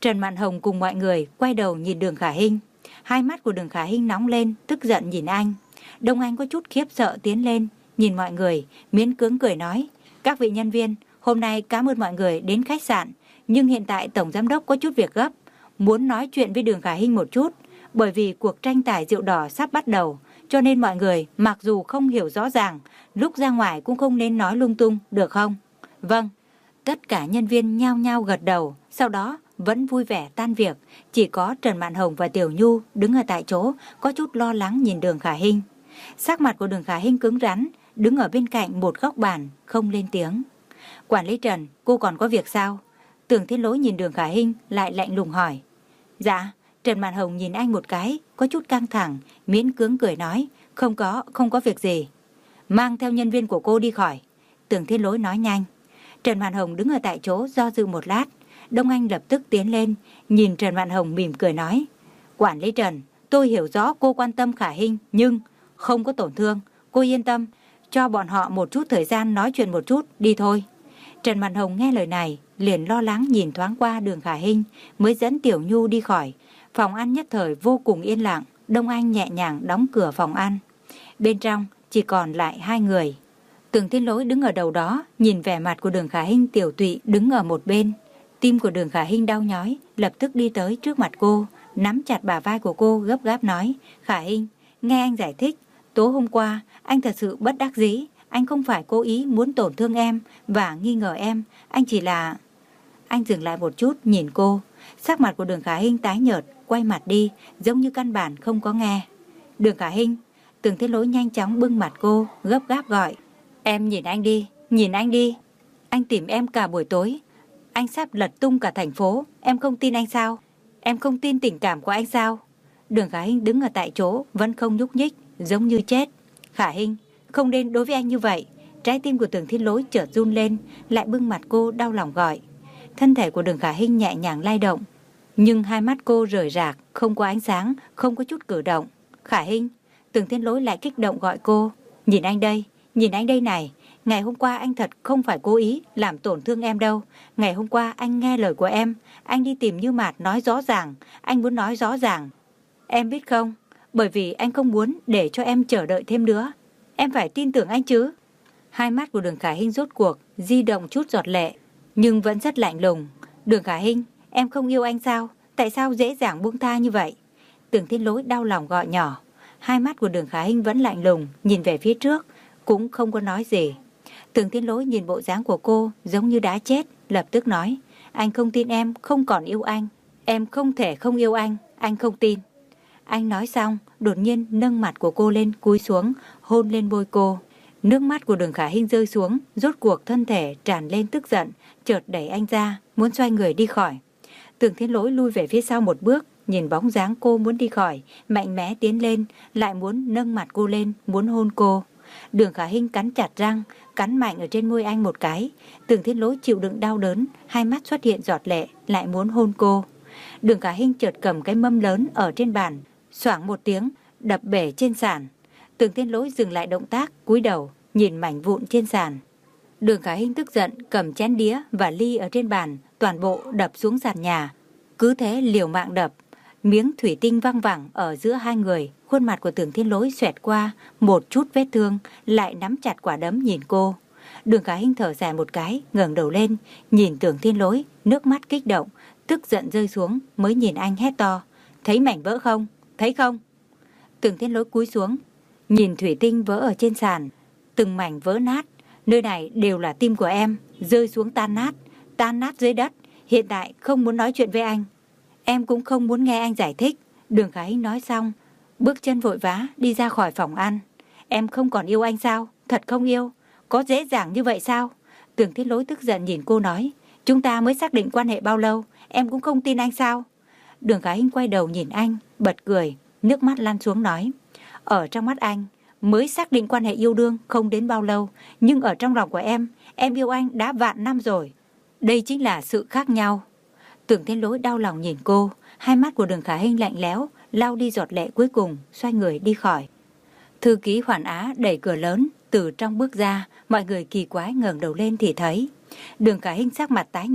Trần Mạn Hồng cùng mọi người quay đầu nhìn Đường Khả Hinh. Hai mắt của Đường Khả Hinh nóng lên, tức giận nhìn anh. Đông Anh có chút khiếp sợ tiến lên, nhìn mọi người, miễn cưỡng cười nói: các vị nhân viên, hôm nay cảm ơn mọi người đến khách sạn, nhưng hiện tại Tổng Giám đốc có chút việc gấp, muốn nói chuyện với Đường Khả Hinh một chút, bởi vì cuộc tranh tài rượu đỏ sắp bắt đầu, cho nên mọi người mặc dù không hiểu rõ ràng, lúc ra ngoài cũng không nên nói lung tung, được không? Vâng. Tất cả nhân viên nhao nhao gật đầu, sau đó vẫn vui vẻ tan việc, chỉ có Trần Mạn Hồng và Tiểu Nhu đứng ở tại chỗ, có chút lo lắng nhìn Đường Khả Hinh. Sắc mặt của Đường Khả Hinh cứng rắn, đứng ở bên cạnh một góc bàn, không lên tiếng. Quản lý Trần, cô còn có việc sao? Tưởng Thiên Lỗi nhìn Đường Khả Hinh lại lạnh lùng hỏi. Dạ. Trần Mạn Hồng nhìn anh một cái, có chút căng thẳng, miễn cưỡng cười nói, không có, không có việc gì. Mang theo nhân viên của cô đi khỏi. Tưởng Thiên Lỗi nói nhanh. Trần Mạn Hồng đứng ở tại chỗ do dự một lát. Đông Anh lập tức tiến lên, nhìn Trần Mạn Hồng mỉm cười nói. Quản lý Trần, tôi hiểu rõ cô quan tâm Khả Hinh, nhưng không có tổn thương. Cô yên tâm, cho bọn họ một chút thời gian nói chuyện một chút, đi thôi. Trần Mạn Hồng nghe lời này, liền lo lắng nhìn thoáng qua Đường Khả Hinh, mới dẫn Tiểu Nhu đi khỏi. Phòng ăn nhất thời vô cùng yên lặng, Đông Anh nhẹ nhàng đóng cửa phòng ăn. Bên trong chỉ còn lại hai người. Tưởng Thiên Lỗi đứng ở đầu đó, nhìn vẻ mặt của Đường Khả Hinh tiểu tụy đứng ở một bên. Tim của Đường Khả Hinh đau nhói, lập tức đi tới trước mặt cô, nắm chặt bả vai của cô gấp gáp nói. Khả Hinh, nghe anh giải thích, tối hôm qua anh thật sự bất đắc dĩ, anh không phải cố ý muốn tổn thương em và nghi ngờ em, anh chỉ là... Anh dừng lại một chút nhìn cô, sắc mặt của Đường Khả Hinh tái nhợt, quay mặt đi, giống như căn bản không có nghe. Đường Khả Hinh, Tưởng Thiên Lỗi nhanh chóng bưng mặt cô, gấp gáp gọi. Em nhìn anh đi, nhìn anh đi. Anh tìm em cả buổi tối. Anh sắp lật tung cả thành phố, em không tin anh sao? Em không tin tình cảm của anh sao? Đường Khả Hinh đứng ở tại chỗ, vẫn không nhúc nhích, giống như chết. Khả Hinh, không nên đối với anh như vậy. Trái tim của Tưởng Thiên Lỗi chợt run lên, lại bưng mặt cô đau lòng gọi. Thân thể của Đường Khả Hinh nhẹ nhàng lay động, nhưng hai mắt cô rời rạc, không có ánh sáng, không có chút cử động. Khả Hinh, Tưởng Thiên Lỗi lại kích động gọi cô. Nhìn anh đây, nhìn anh đây này. Ngày hôm qua anh thật không phải cố ý làm tổn thương em đâu. Ngày hôm qua anh nghe lời của em, anh đi tìm Như Mạt nói rõ ràng, anh muốn nói rõ ràng. Em biết không, bởi vì anh không muốn để cho em chờ đợi thêm nữa. Em phải tin tưởng anh chứ. Hai mắt của Đường Khả Hinh rốt cuộc di động chút giọt lệ, nhưng vẫn rất lạnh lùng. Đường Khả Hinh, em không yêu anh sao? Tại sao dễ dàng buông tha như vậy? Tưởng Thiên Lỗi đau lòng gọi nhỏ. Hai mắt của Đường Khả Hinh vẫn lạnh lùng, nhìn về phía trước, cũng không có nói gì. Tưởng Thiên Lỗi nhìn bộ dáng của cô giống như đã chết, lập tức nói. Anh không tin em không còn yêu anh. Em không thể không yêu anh, anh không tin. Anh nói xong, đột nhiên nâng mặt của cô lên, cúi xuống, hôn lên môi cô. Nước mắt của Đường Khả Hinh rơi xuống, rốt cuộc thân thể tràn lên tức giận, chợt đẩy anh ra, muốn xoay người đi khỏi. Tưởng Thiên Lỗi lui về phía sau một bước, nhìn bóng dáng cô muốn đi khỏi, mạnh mẽ tiến lên, lại muốn nâng mặt cô lên, muốn hôn cô. Đường Khả Hinh cắn chặt răng, cắn mạnh ở trên môi anh một cái. Tưởng Thiên Lỗi chịu đựng đau đớn, hai mắt xuất hiện giọt lệ, lại muốn hôn cô. Đường Khả Hinh chợt cầm cái mâm lớn ở trên bàn, xoảng một tiếng, đập bể trên sàn. Tưởng Thiên Lỗi dừng lại động tác, cúi đầu, nhìn mảnh vụn trên sàn. Đường Khả Hinh tức giận, cầm chén đĩa và ly ở trên bàn, toàn bộ đập xuống sàn nhà. Cứ thế liều mạng đập, miếng thủy tinh văng vẳng ở giữa hai người. Khuôn mặt của Tưởng Thiên Lỗi xoẹt qua một chút vết thương, lại nắm chặt quả đấm nhìn cô. Đường Khả Hinh thở dài một cái, ngẩng đầu lên, nhìn Tưởng Thiên Lỗi, nước mắt kích động, tức giận rơi xuống, mới nhìn anh hét to. Thấy mảnh vỡ không? Thấy không? Tưởng Thiên Lỗi cúi xuống, nhìn thủy tinh vỡ ở trên sàn, từng mảnh vỡ nát. Nơi này đều là tim của em, rơi xuống tan nát, tan nát dưới đất. Hiện tại không muốn nói chuyện với anh. Em cũng không muốn nghe anh giải thích. Đường Khả Hinh nói xong, bước chân vội vã đi ra khỏi phòng ăn. Em không còn yêu anh sao? Thật không yêu? Có dễ dàng như vậy sao? Tưởng Thiên Lỗi tức giận nhìn cô nói. Chúng ta mới xác định quan hệ bao lâu, em cũng không tin anh sao? Đường Khả Hinh quay đầu nhìn anh, bật cười, nước mắt lăn xuống nói. Ở trong mắt anh, mới xác định quan hệ yêu đương không đến bao lâu, nhưng ở trong lòng của em, em yêu anh đã vạn năm rồi. Đây chính là sự khác nhau. Tưởng Thiên Lỗi đau lòng nhìn cô, hai mắt của Đường Khả Hinh lạnh lẽo, lau đi giọt lệ cuối cùng, xoay người đi khỏi. Thư ký Hoàn Á đẩy cửa lớn, từ trong bước ra, mọi người kỳ quái ngẩng đầu lên thì thấy Đường Khả Hinh sắc mặt tái nhợt,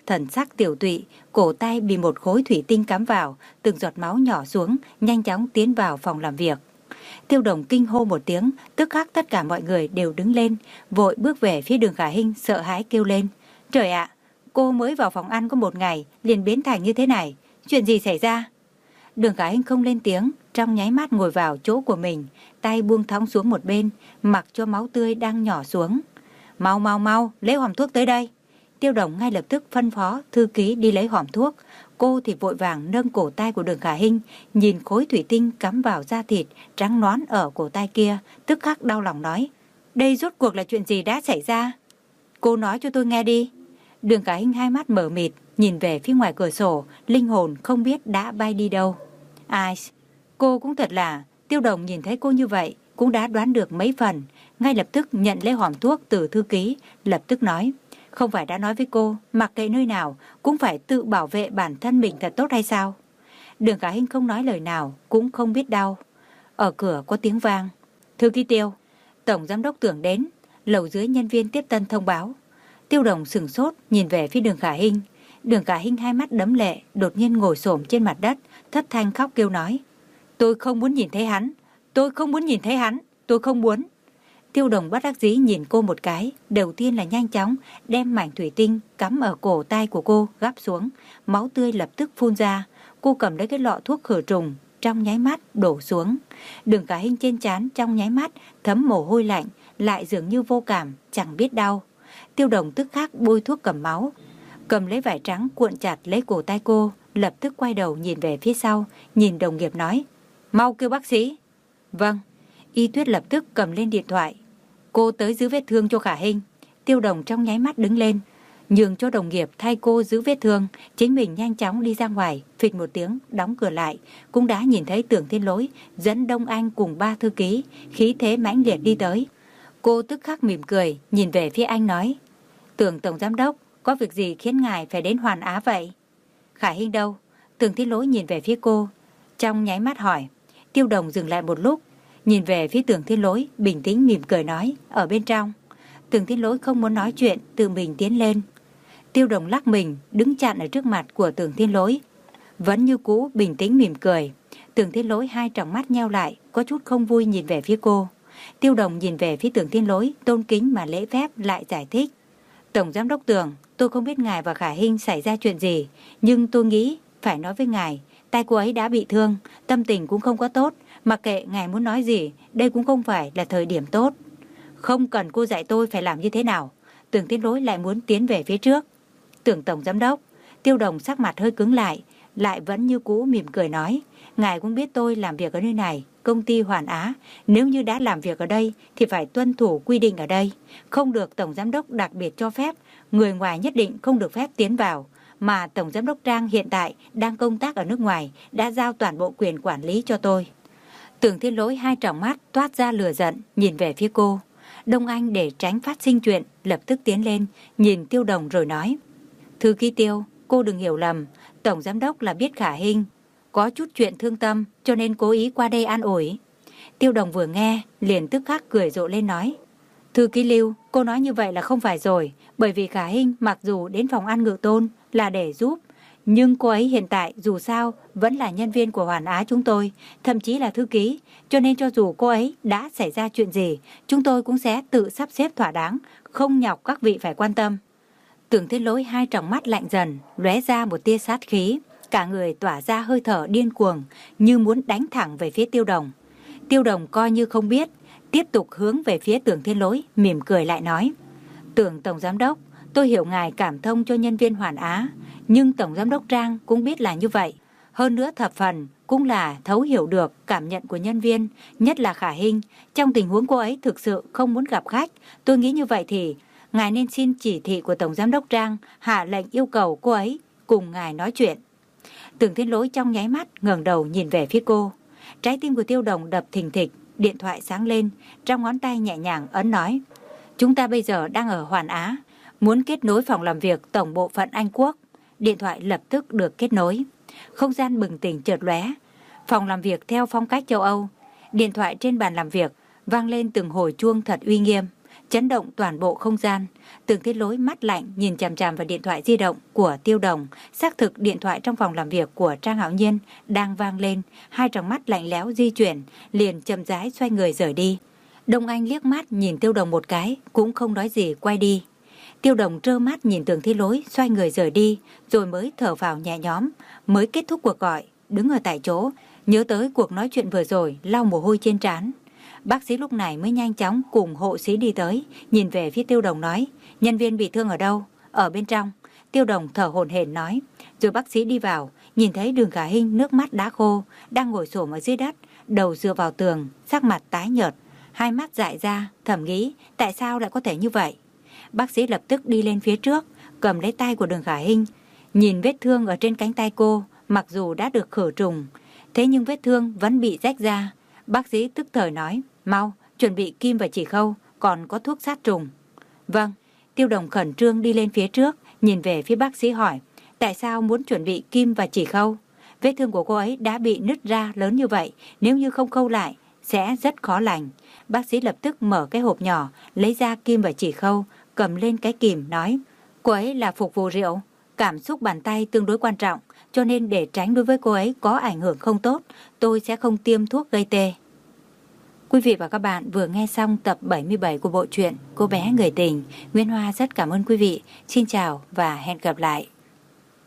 thần sắc tiểu tụy, cổ tay bị một khối thủy tinh cắm vào, từng giọt máu nhỏ xuống, nhanh chóng tiến vào phòng làm việc. Tiêu Đồng kinh hô một tiếng, tức khắc tất cả mọi người đều đứng lên, vội bước về phía Đường Khả Hinh, sợ hãi kêu lên: "Trời ạ, cô mới vào phòng ăn có một ngày liền biến thành như thế này, chuyện gì xảy ra?" Đường Khả Hinh không lên tiếng, trong nháy mắt ngồi vào chỗ của mình, tay buông thõng xuống một bên, mặc cho máu tươi đang nhỏ xuống. "Mau mau mau, lấy hòm thuốc tới đây." Tiêu Đồng ngay lập tức phân phó thư ký đi lấy hòm thuốc. Cô thì vội vàng nâng cổ tay của Đường Khả Hinh, nhìn khối thủy tinh cắm vào da thịt trắng nõn ở cổ tay kia, tức khắc đau lòng nói: "Đây rốt cuộc là chuyện gì đã xảy ra? Cô nói cho tôi nghe đi." Đường Khả Hinh hai mắt mở mịt, nhìn về phía ngoài cửa sổ, linh hồn không biết đã bay đi đâu. Ai, cô cũng thật là. Tiêu Đồng nhìn thấy cô như vậy cũng đã đoán được mấy phần, ngay lập tức nhận lấy hòm thuốc từ thư ký, lập tức nói: "Không phải đã nói với cô, mặc kệ nơi nào cũng phải tự bảo vệ bản thân mình thật tốt hay sao?" Đường Khả Hinh không nói lời nào, cũng không biết đau. Ở cửa có tiếng vang: "Thư ký Tiêu, tổng giám đốc Tưởng đến." Lầu dưới nhân viên tiếp tân thông báo. Tiêu Đồng sửng sốt nhìn về phía Đường Khả Hinh. Đường Khả Hinh hai mắt đẫm lệ, đột nhiên ngồi xổm trên mặt đất, thất thanh khóc kêu nói: "Tôi không muốn nhìn thấy hắn, tôi không muốn nhìn thấy hắn, tôi không muốn." Tiêu Đồng bất đắc dĩ nhìn cô một cái, đầu tiên là nhanh chóng đem mảnh thủy tinh cắm ở cổ tay của cô gắp xuống, máu tươi lập tức phun ra. Cô cầm lấy cái lọ thuốc khử trùng, trong nháy mắt đổ xuống. Đường Khả Hinh trên trán trong nháy mắt thấm mồ hôi lạnh, lại dường như vô cảm, chẳng biết đau. Tiêu Đồng tức khắc bôi thuốc cầm máu, cầm lấy vải trắng cuộn chặt lấy cổ tay cô, lập tức quay đầu nhìn về phía sau, nhìn đồng nghiệp nói: "Mau kêu bác sĩ." "Vâng." Y Tuyết lập tức cầm lên điện thoại: "Cô tới giữ vết thương cho Khả Hinh." Tiêu Đồng trong nháy mắt đứng lên, nhường cho đồng nghiệp thay cô giữ vết thương, chính mình nhanh chóng đi ra ngoài, phịch một tiếng đóng cửa lại. Cũng đã nhìn thấy Tưởng Thiên Lỗi dẫn Đông Anh cùng ba thư ký, khí thế mãnh liệt đi tới. Cô tức khắc mỉm cười, nhìn về phía anh nói: "Tưởng tổng giám đốc, có việc gì khiến ngài phải đến Hoàn Á vậy?" "Khả Hinh đâu?" Tưởng Thiên Lỗi nhìn về phía cô, trong nháy mắt hỏi. Tiêu Đồng dừng lại một lúc, nhìn về phía Tưởng Thiên Lỗi, bình tĩnh mỉm cười nói: "Ở bên trong." Tưởng Thiên Lỗi không muốn nói chuyện, tự mình tiến lên. Tiêu Đồng lắc mình, đứng chặn ở trước mặt của Tưởng Thiên Lỗi, vẫn như cũ bình tĩnh mỉm cười. Tưởng Thiên Lỗi hai tròng mắt nheo lại, có chút không vui nhìn về phía cô. Tiêu Đồng nhìn về phía Tưởng Thiên Lỗi, tôn kính mà lễ phép lại giải thích: "Tổng giám đốc Tưởng, tôi không biết ngài và Khả Hinh xảy ra chuyện gì, nhưng tôi nghĩ phải nói với ngài, tay cô ấy đã bị thương, tâm tình cũng không có tốt, mặc kệ ngài muốn nói gì, đây cũng không phải là thời điểm tốt." "Không cần cô dạy tôi phải làm như thế nào." Tưởng Thiên Lỗi lại muốn tiến về phía trước. "Tưởng tổng giám đốc." Tiêu Đồng sắc mặt hơi cứng lại, lại vẫn như cũ mỉm cười nói: "Ngài cũng biết tôi làm việc ở nơi này, công ty Hoàn Á, nếu như đã làm việc ở đây thì phải tuân thủ quy định ở đây, không được tổng giám đốc đặc biệt cho phép, người ngoài nhất định không được phép tiến vào, mà tổng giám đốc Trang hiện tại đang công tác ở nước ngoài, đã giao toàn bộ quyền quản lý cho tôi." Tưởng Thiên Lỗi hai tròng mắt toát ra lửa giận, nhìn về phía cô. Đông Anh để tránh phát sinh chuyện, lập tức tiến lên, nhìn Tiêu Đồng rồi nói: "Thư ký Tiêu, cô đừng hiểu lầm, tổng giám đốc là biết Khả Hinh có chút chuyện thương tâm, cho nên cố ý qua đây an ủi." Tiêu Đồng vừa nghe, liền tức khắc cười rộ lên nói: "Thư ký Lưu, cô nói như vậy là không phải rồi, bởi vì Khả Hinh mặc dù đến phòng ăn Ngự Tôn là để giúp, nhưng cô ấy hiện tại dù sao vẫn là nhân viên của Hoàn Á chúng tôi, thậm chí là thư ký, cho nên cho dù cô ấy đã xảy ra chuyện gì, chúng tôi cũng sẽ tự sắp xếp thỏa đáng, không nhọc các vị phải quan tâm." Tưởng Thiên Lỗi hai tròng mắt lạnh dần, lóe ra một tia sát khí, cả người tỏa ra hơi thở điên cuồng, như muốn đánh thẳng về phía Tiêu Đồng. Tiêu Đồng coi như không biết, tiếp tục hướng về phía Tưởng Thiên Lỗi, mỉm cười lại nói: "Tưởng tổng giám đốc, tôi hiểu ngài cảm thông cho nhân viên Hoàn Á, nhưng tổng giám đốc Trang cũng biết là như vậy. Hơn nữa thập phần cũng là thấu hiểu được cảm nhận của nhân viên, nhất là Khả Hinh. Trong tình huống cô ấy thực sự không muốn gặp khách, tôi nghĩ như vậy thì ngài nên xin chỉ thị của tổng giám đốc Trang, hạ lệnh yêu cầu cô ấy cùng ngài nói chuyện." Tưởng Thiên Lỗi trong nháy mắt ngẩng đầu nhìn về phía cô. Trái tim của Tiêu Đồng đập thình thịch, điện thoại sáng lên, trong ngón tay nhẹ nhàng ấn nói: "Chúng ta bây giờ đang ở Hoàn Á, muốn kết nối phòng làm việc tổng bộ phận Anh Quốc." Điện thoại lập tức được kết nối. Không gian bừng tỉnh chợt lóe. Phòng làm việc theo phong cách châu Âu. Điện thoại trên bàn làm việc vang lên từng hồi chuông thật uy nghiêm. chấn động toàn bộ không gian. Tưởng Thiên Lỗi mắt lạnh nhìn chằm chằm vào điện thoại di động của Tiêu Đồng, xác thực điện thoại trong phòng làm việc của Trang Hạo Nhiên đang vang lên, hai tròng mắt lạnh lẽo di chuyển, liền chậm rãi xoay người rời đi. Đông Anh liếc mắt nhìn Tiêu Đồng một cái, cũng không nói gì quay đi. Tiêu Đồng trơ mắt nhìn Tưởng Thiên Lỗi xoay người rời đi, rồi mới thở vào nhẹ nhõm, mới kết thúc cuộc gọi, đứng ở tại chỗ, nhớ tới cuộc nói chuyện vừa rồi, lau mồ hôi trên trán. Bác sĩ lúc này mới nhanh chóng cùng hộ sĩ đi tới, nhìn về phía Tiêu Đồng nói, nhân viên bị thương ở đâu? Ở bên trong. Tiêu Đồng thở hổn hển nói. Rồi bác sĩ đi vào, nhìn thấy Đường Khả Hinh nước mắt đã khô, đang ngồi xổm ở dưới đất, đầu dựa vào tường, sắc mặt tái nhợt, hai mắt dại ra, thầm nghĩ tại sao lại có thể như vậy. Bác sĩ lập tức đi lên phía trước, cầm lấy tay của Đường Khả Hinh, nhìn vết thương ở trên cánh tay cô, mặc dù đã được khử trùng, thế nhưng vết thương vẫn bị rách ra. Bác sĩ tức thời nói, mau, chuẩn bị kim và chỉ khâu, còn có thuốc sát trùng. Vâng. Tiêu Đồng khẩn trương đi lên phía trước, nhìn về phía bác sĩ hỏi, tại sao muốn chuẩn bị kim và chỉ khâu? Vết thương của cô ấy đã bị nứt ra lớn như vậy, nếu như không khâu lại, sẽ rất khó lành. Bác sĩ lập tức mở cái hộp nhỏ, lấy ra kim và chỉ khâu, cầm lên cái kìm, nói, cô ấy là phục vụ rượu, cảm xúc bàn tay tương đối quan trọng, cho nên để tránh đối với cô ấy có ảnh hưởng không tốt, tôi sẽ không tiêm thuốc gây tê. Quý vị và các bạn vừa nghe xong tập bảy mươi bảy của bộ truyện Cô bé người tình. Nguyễn Hoa rất cảm ơn quý vị. Xin chào và hẹn gặp lại.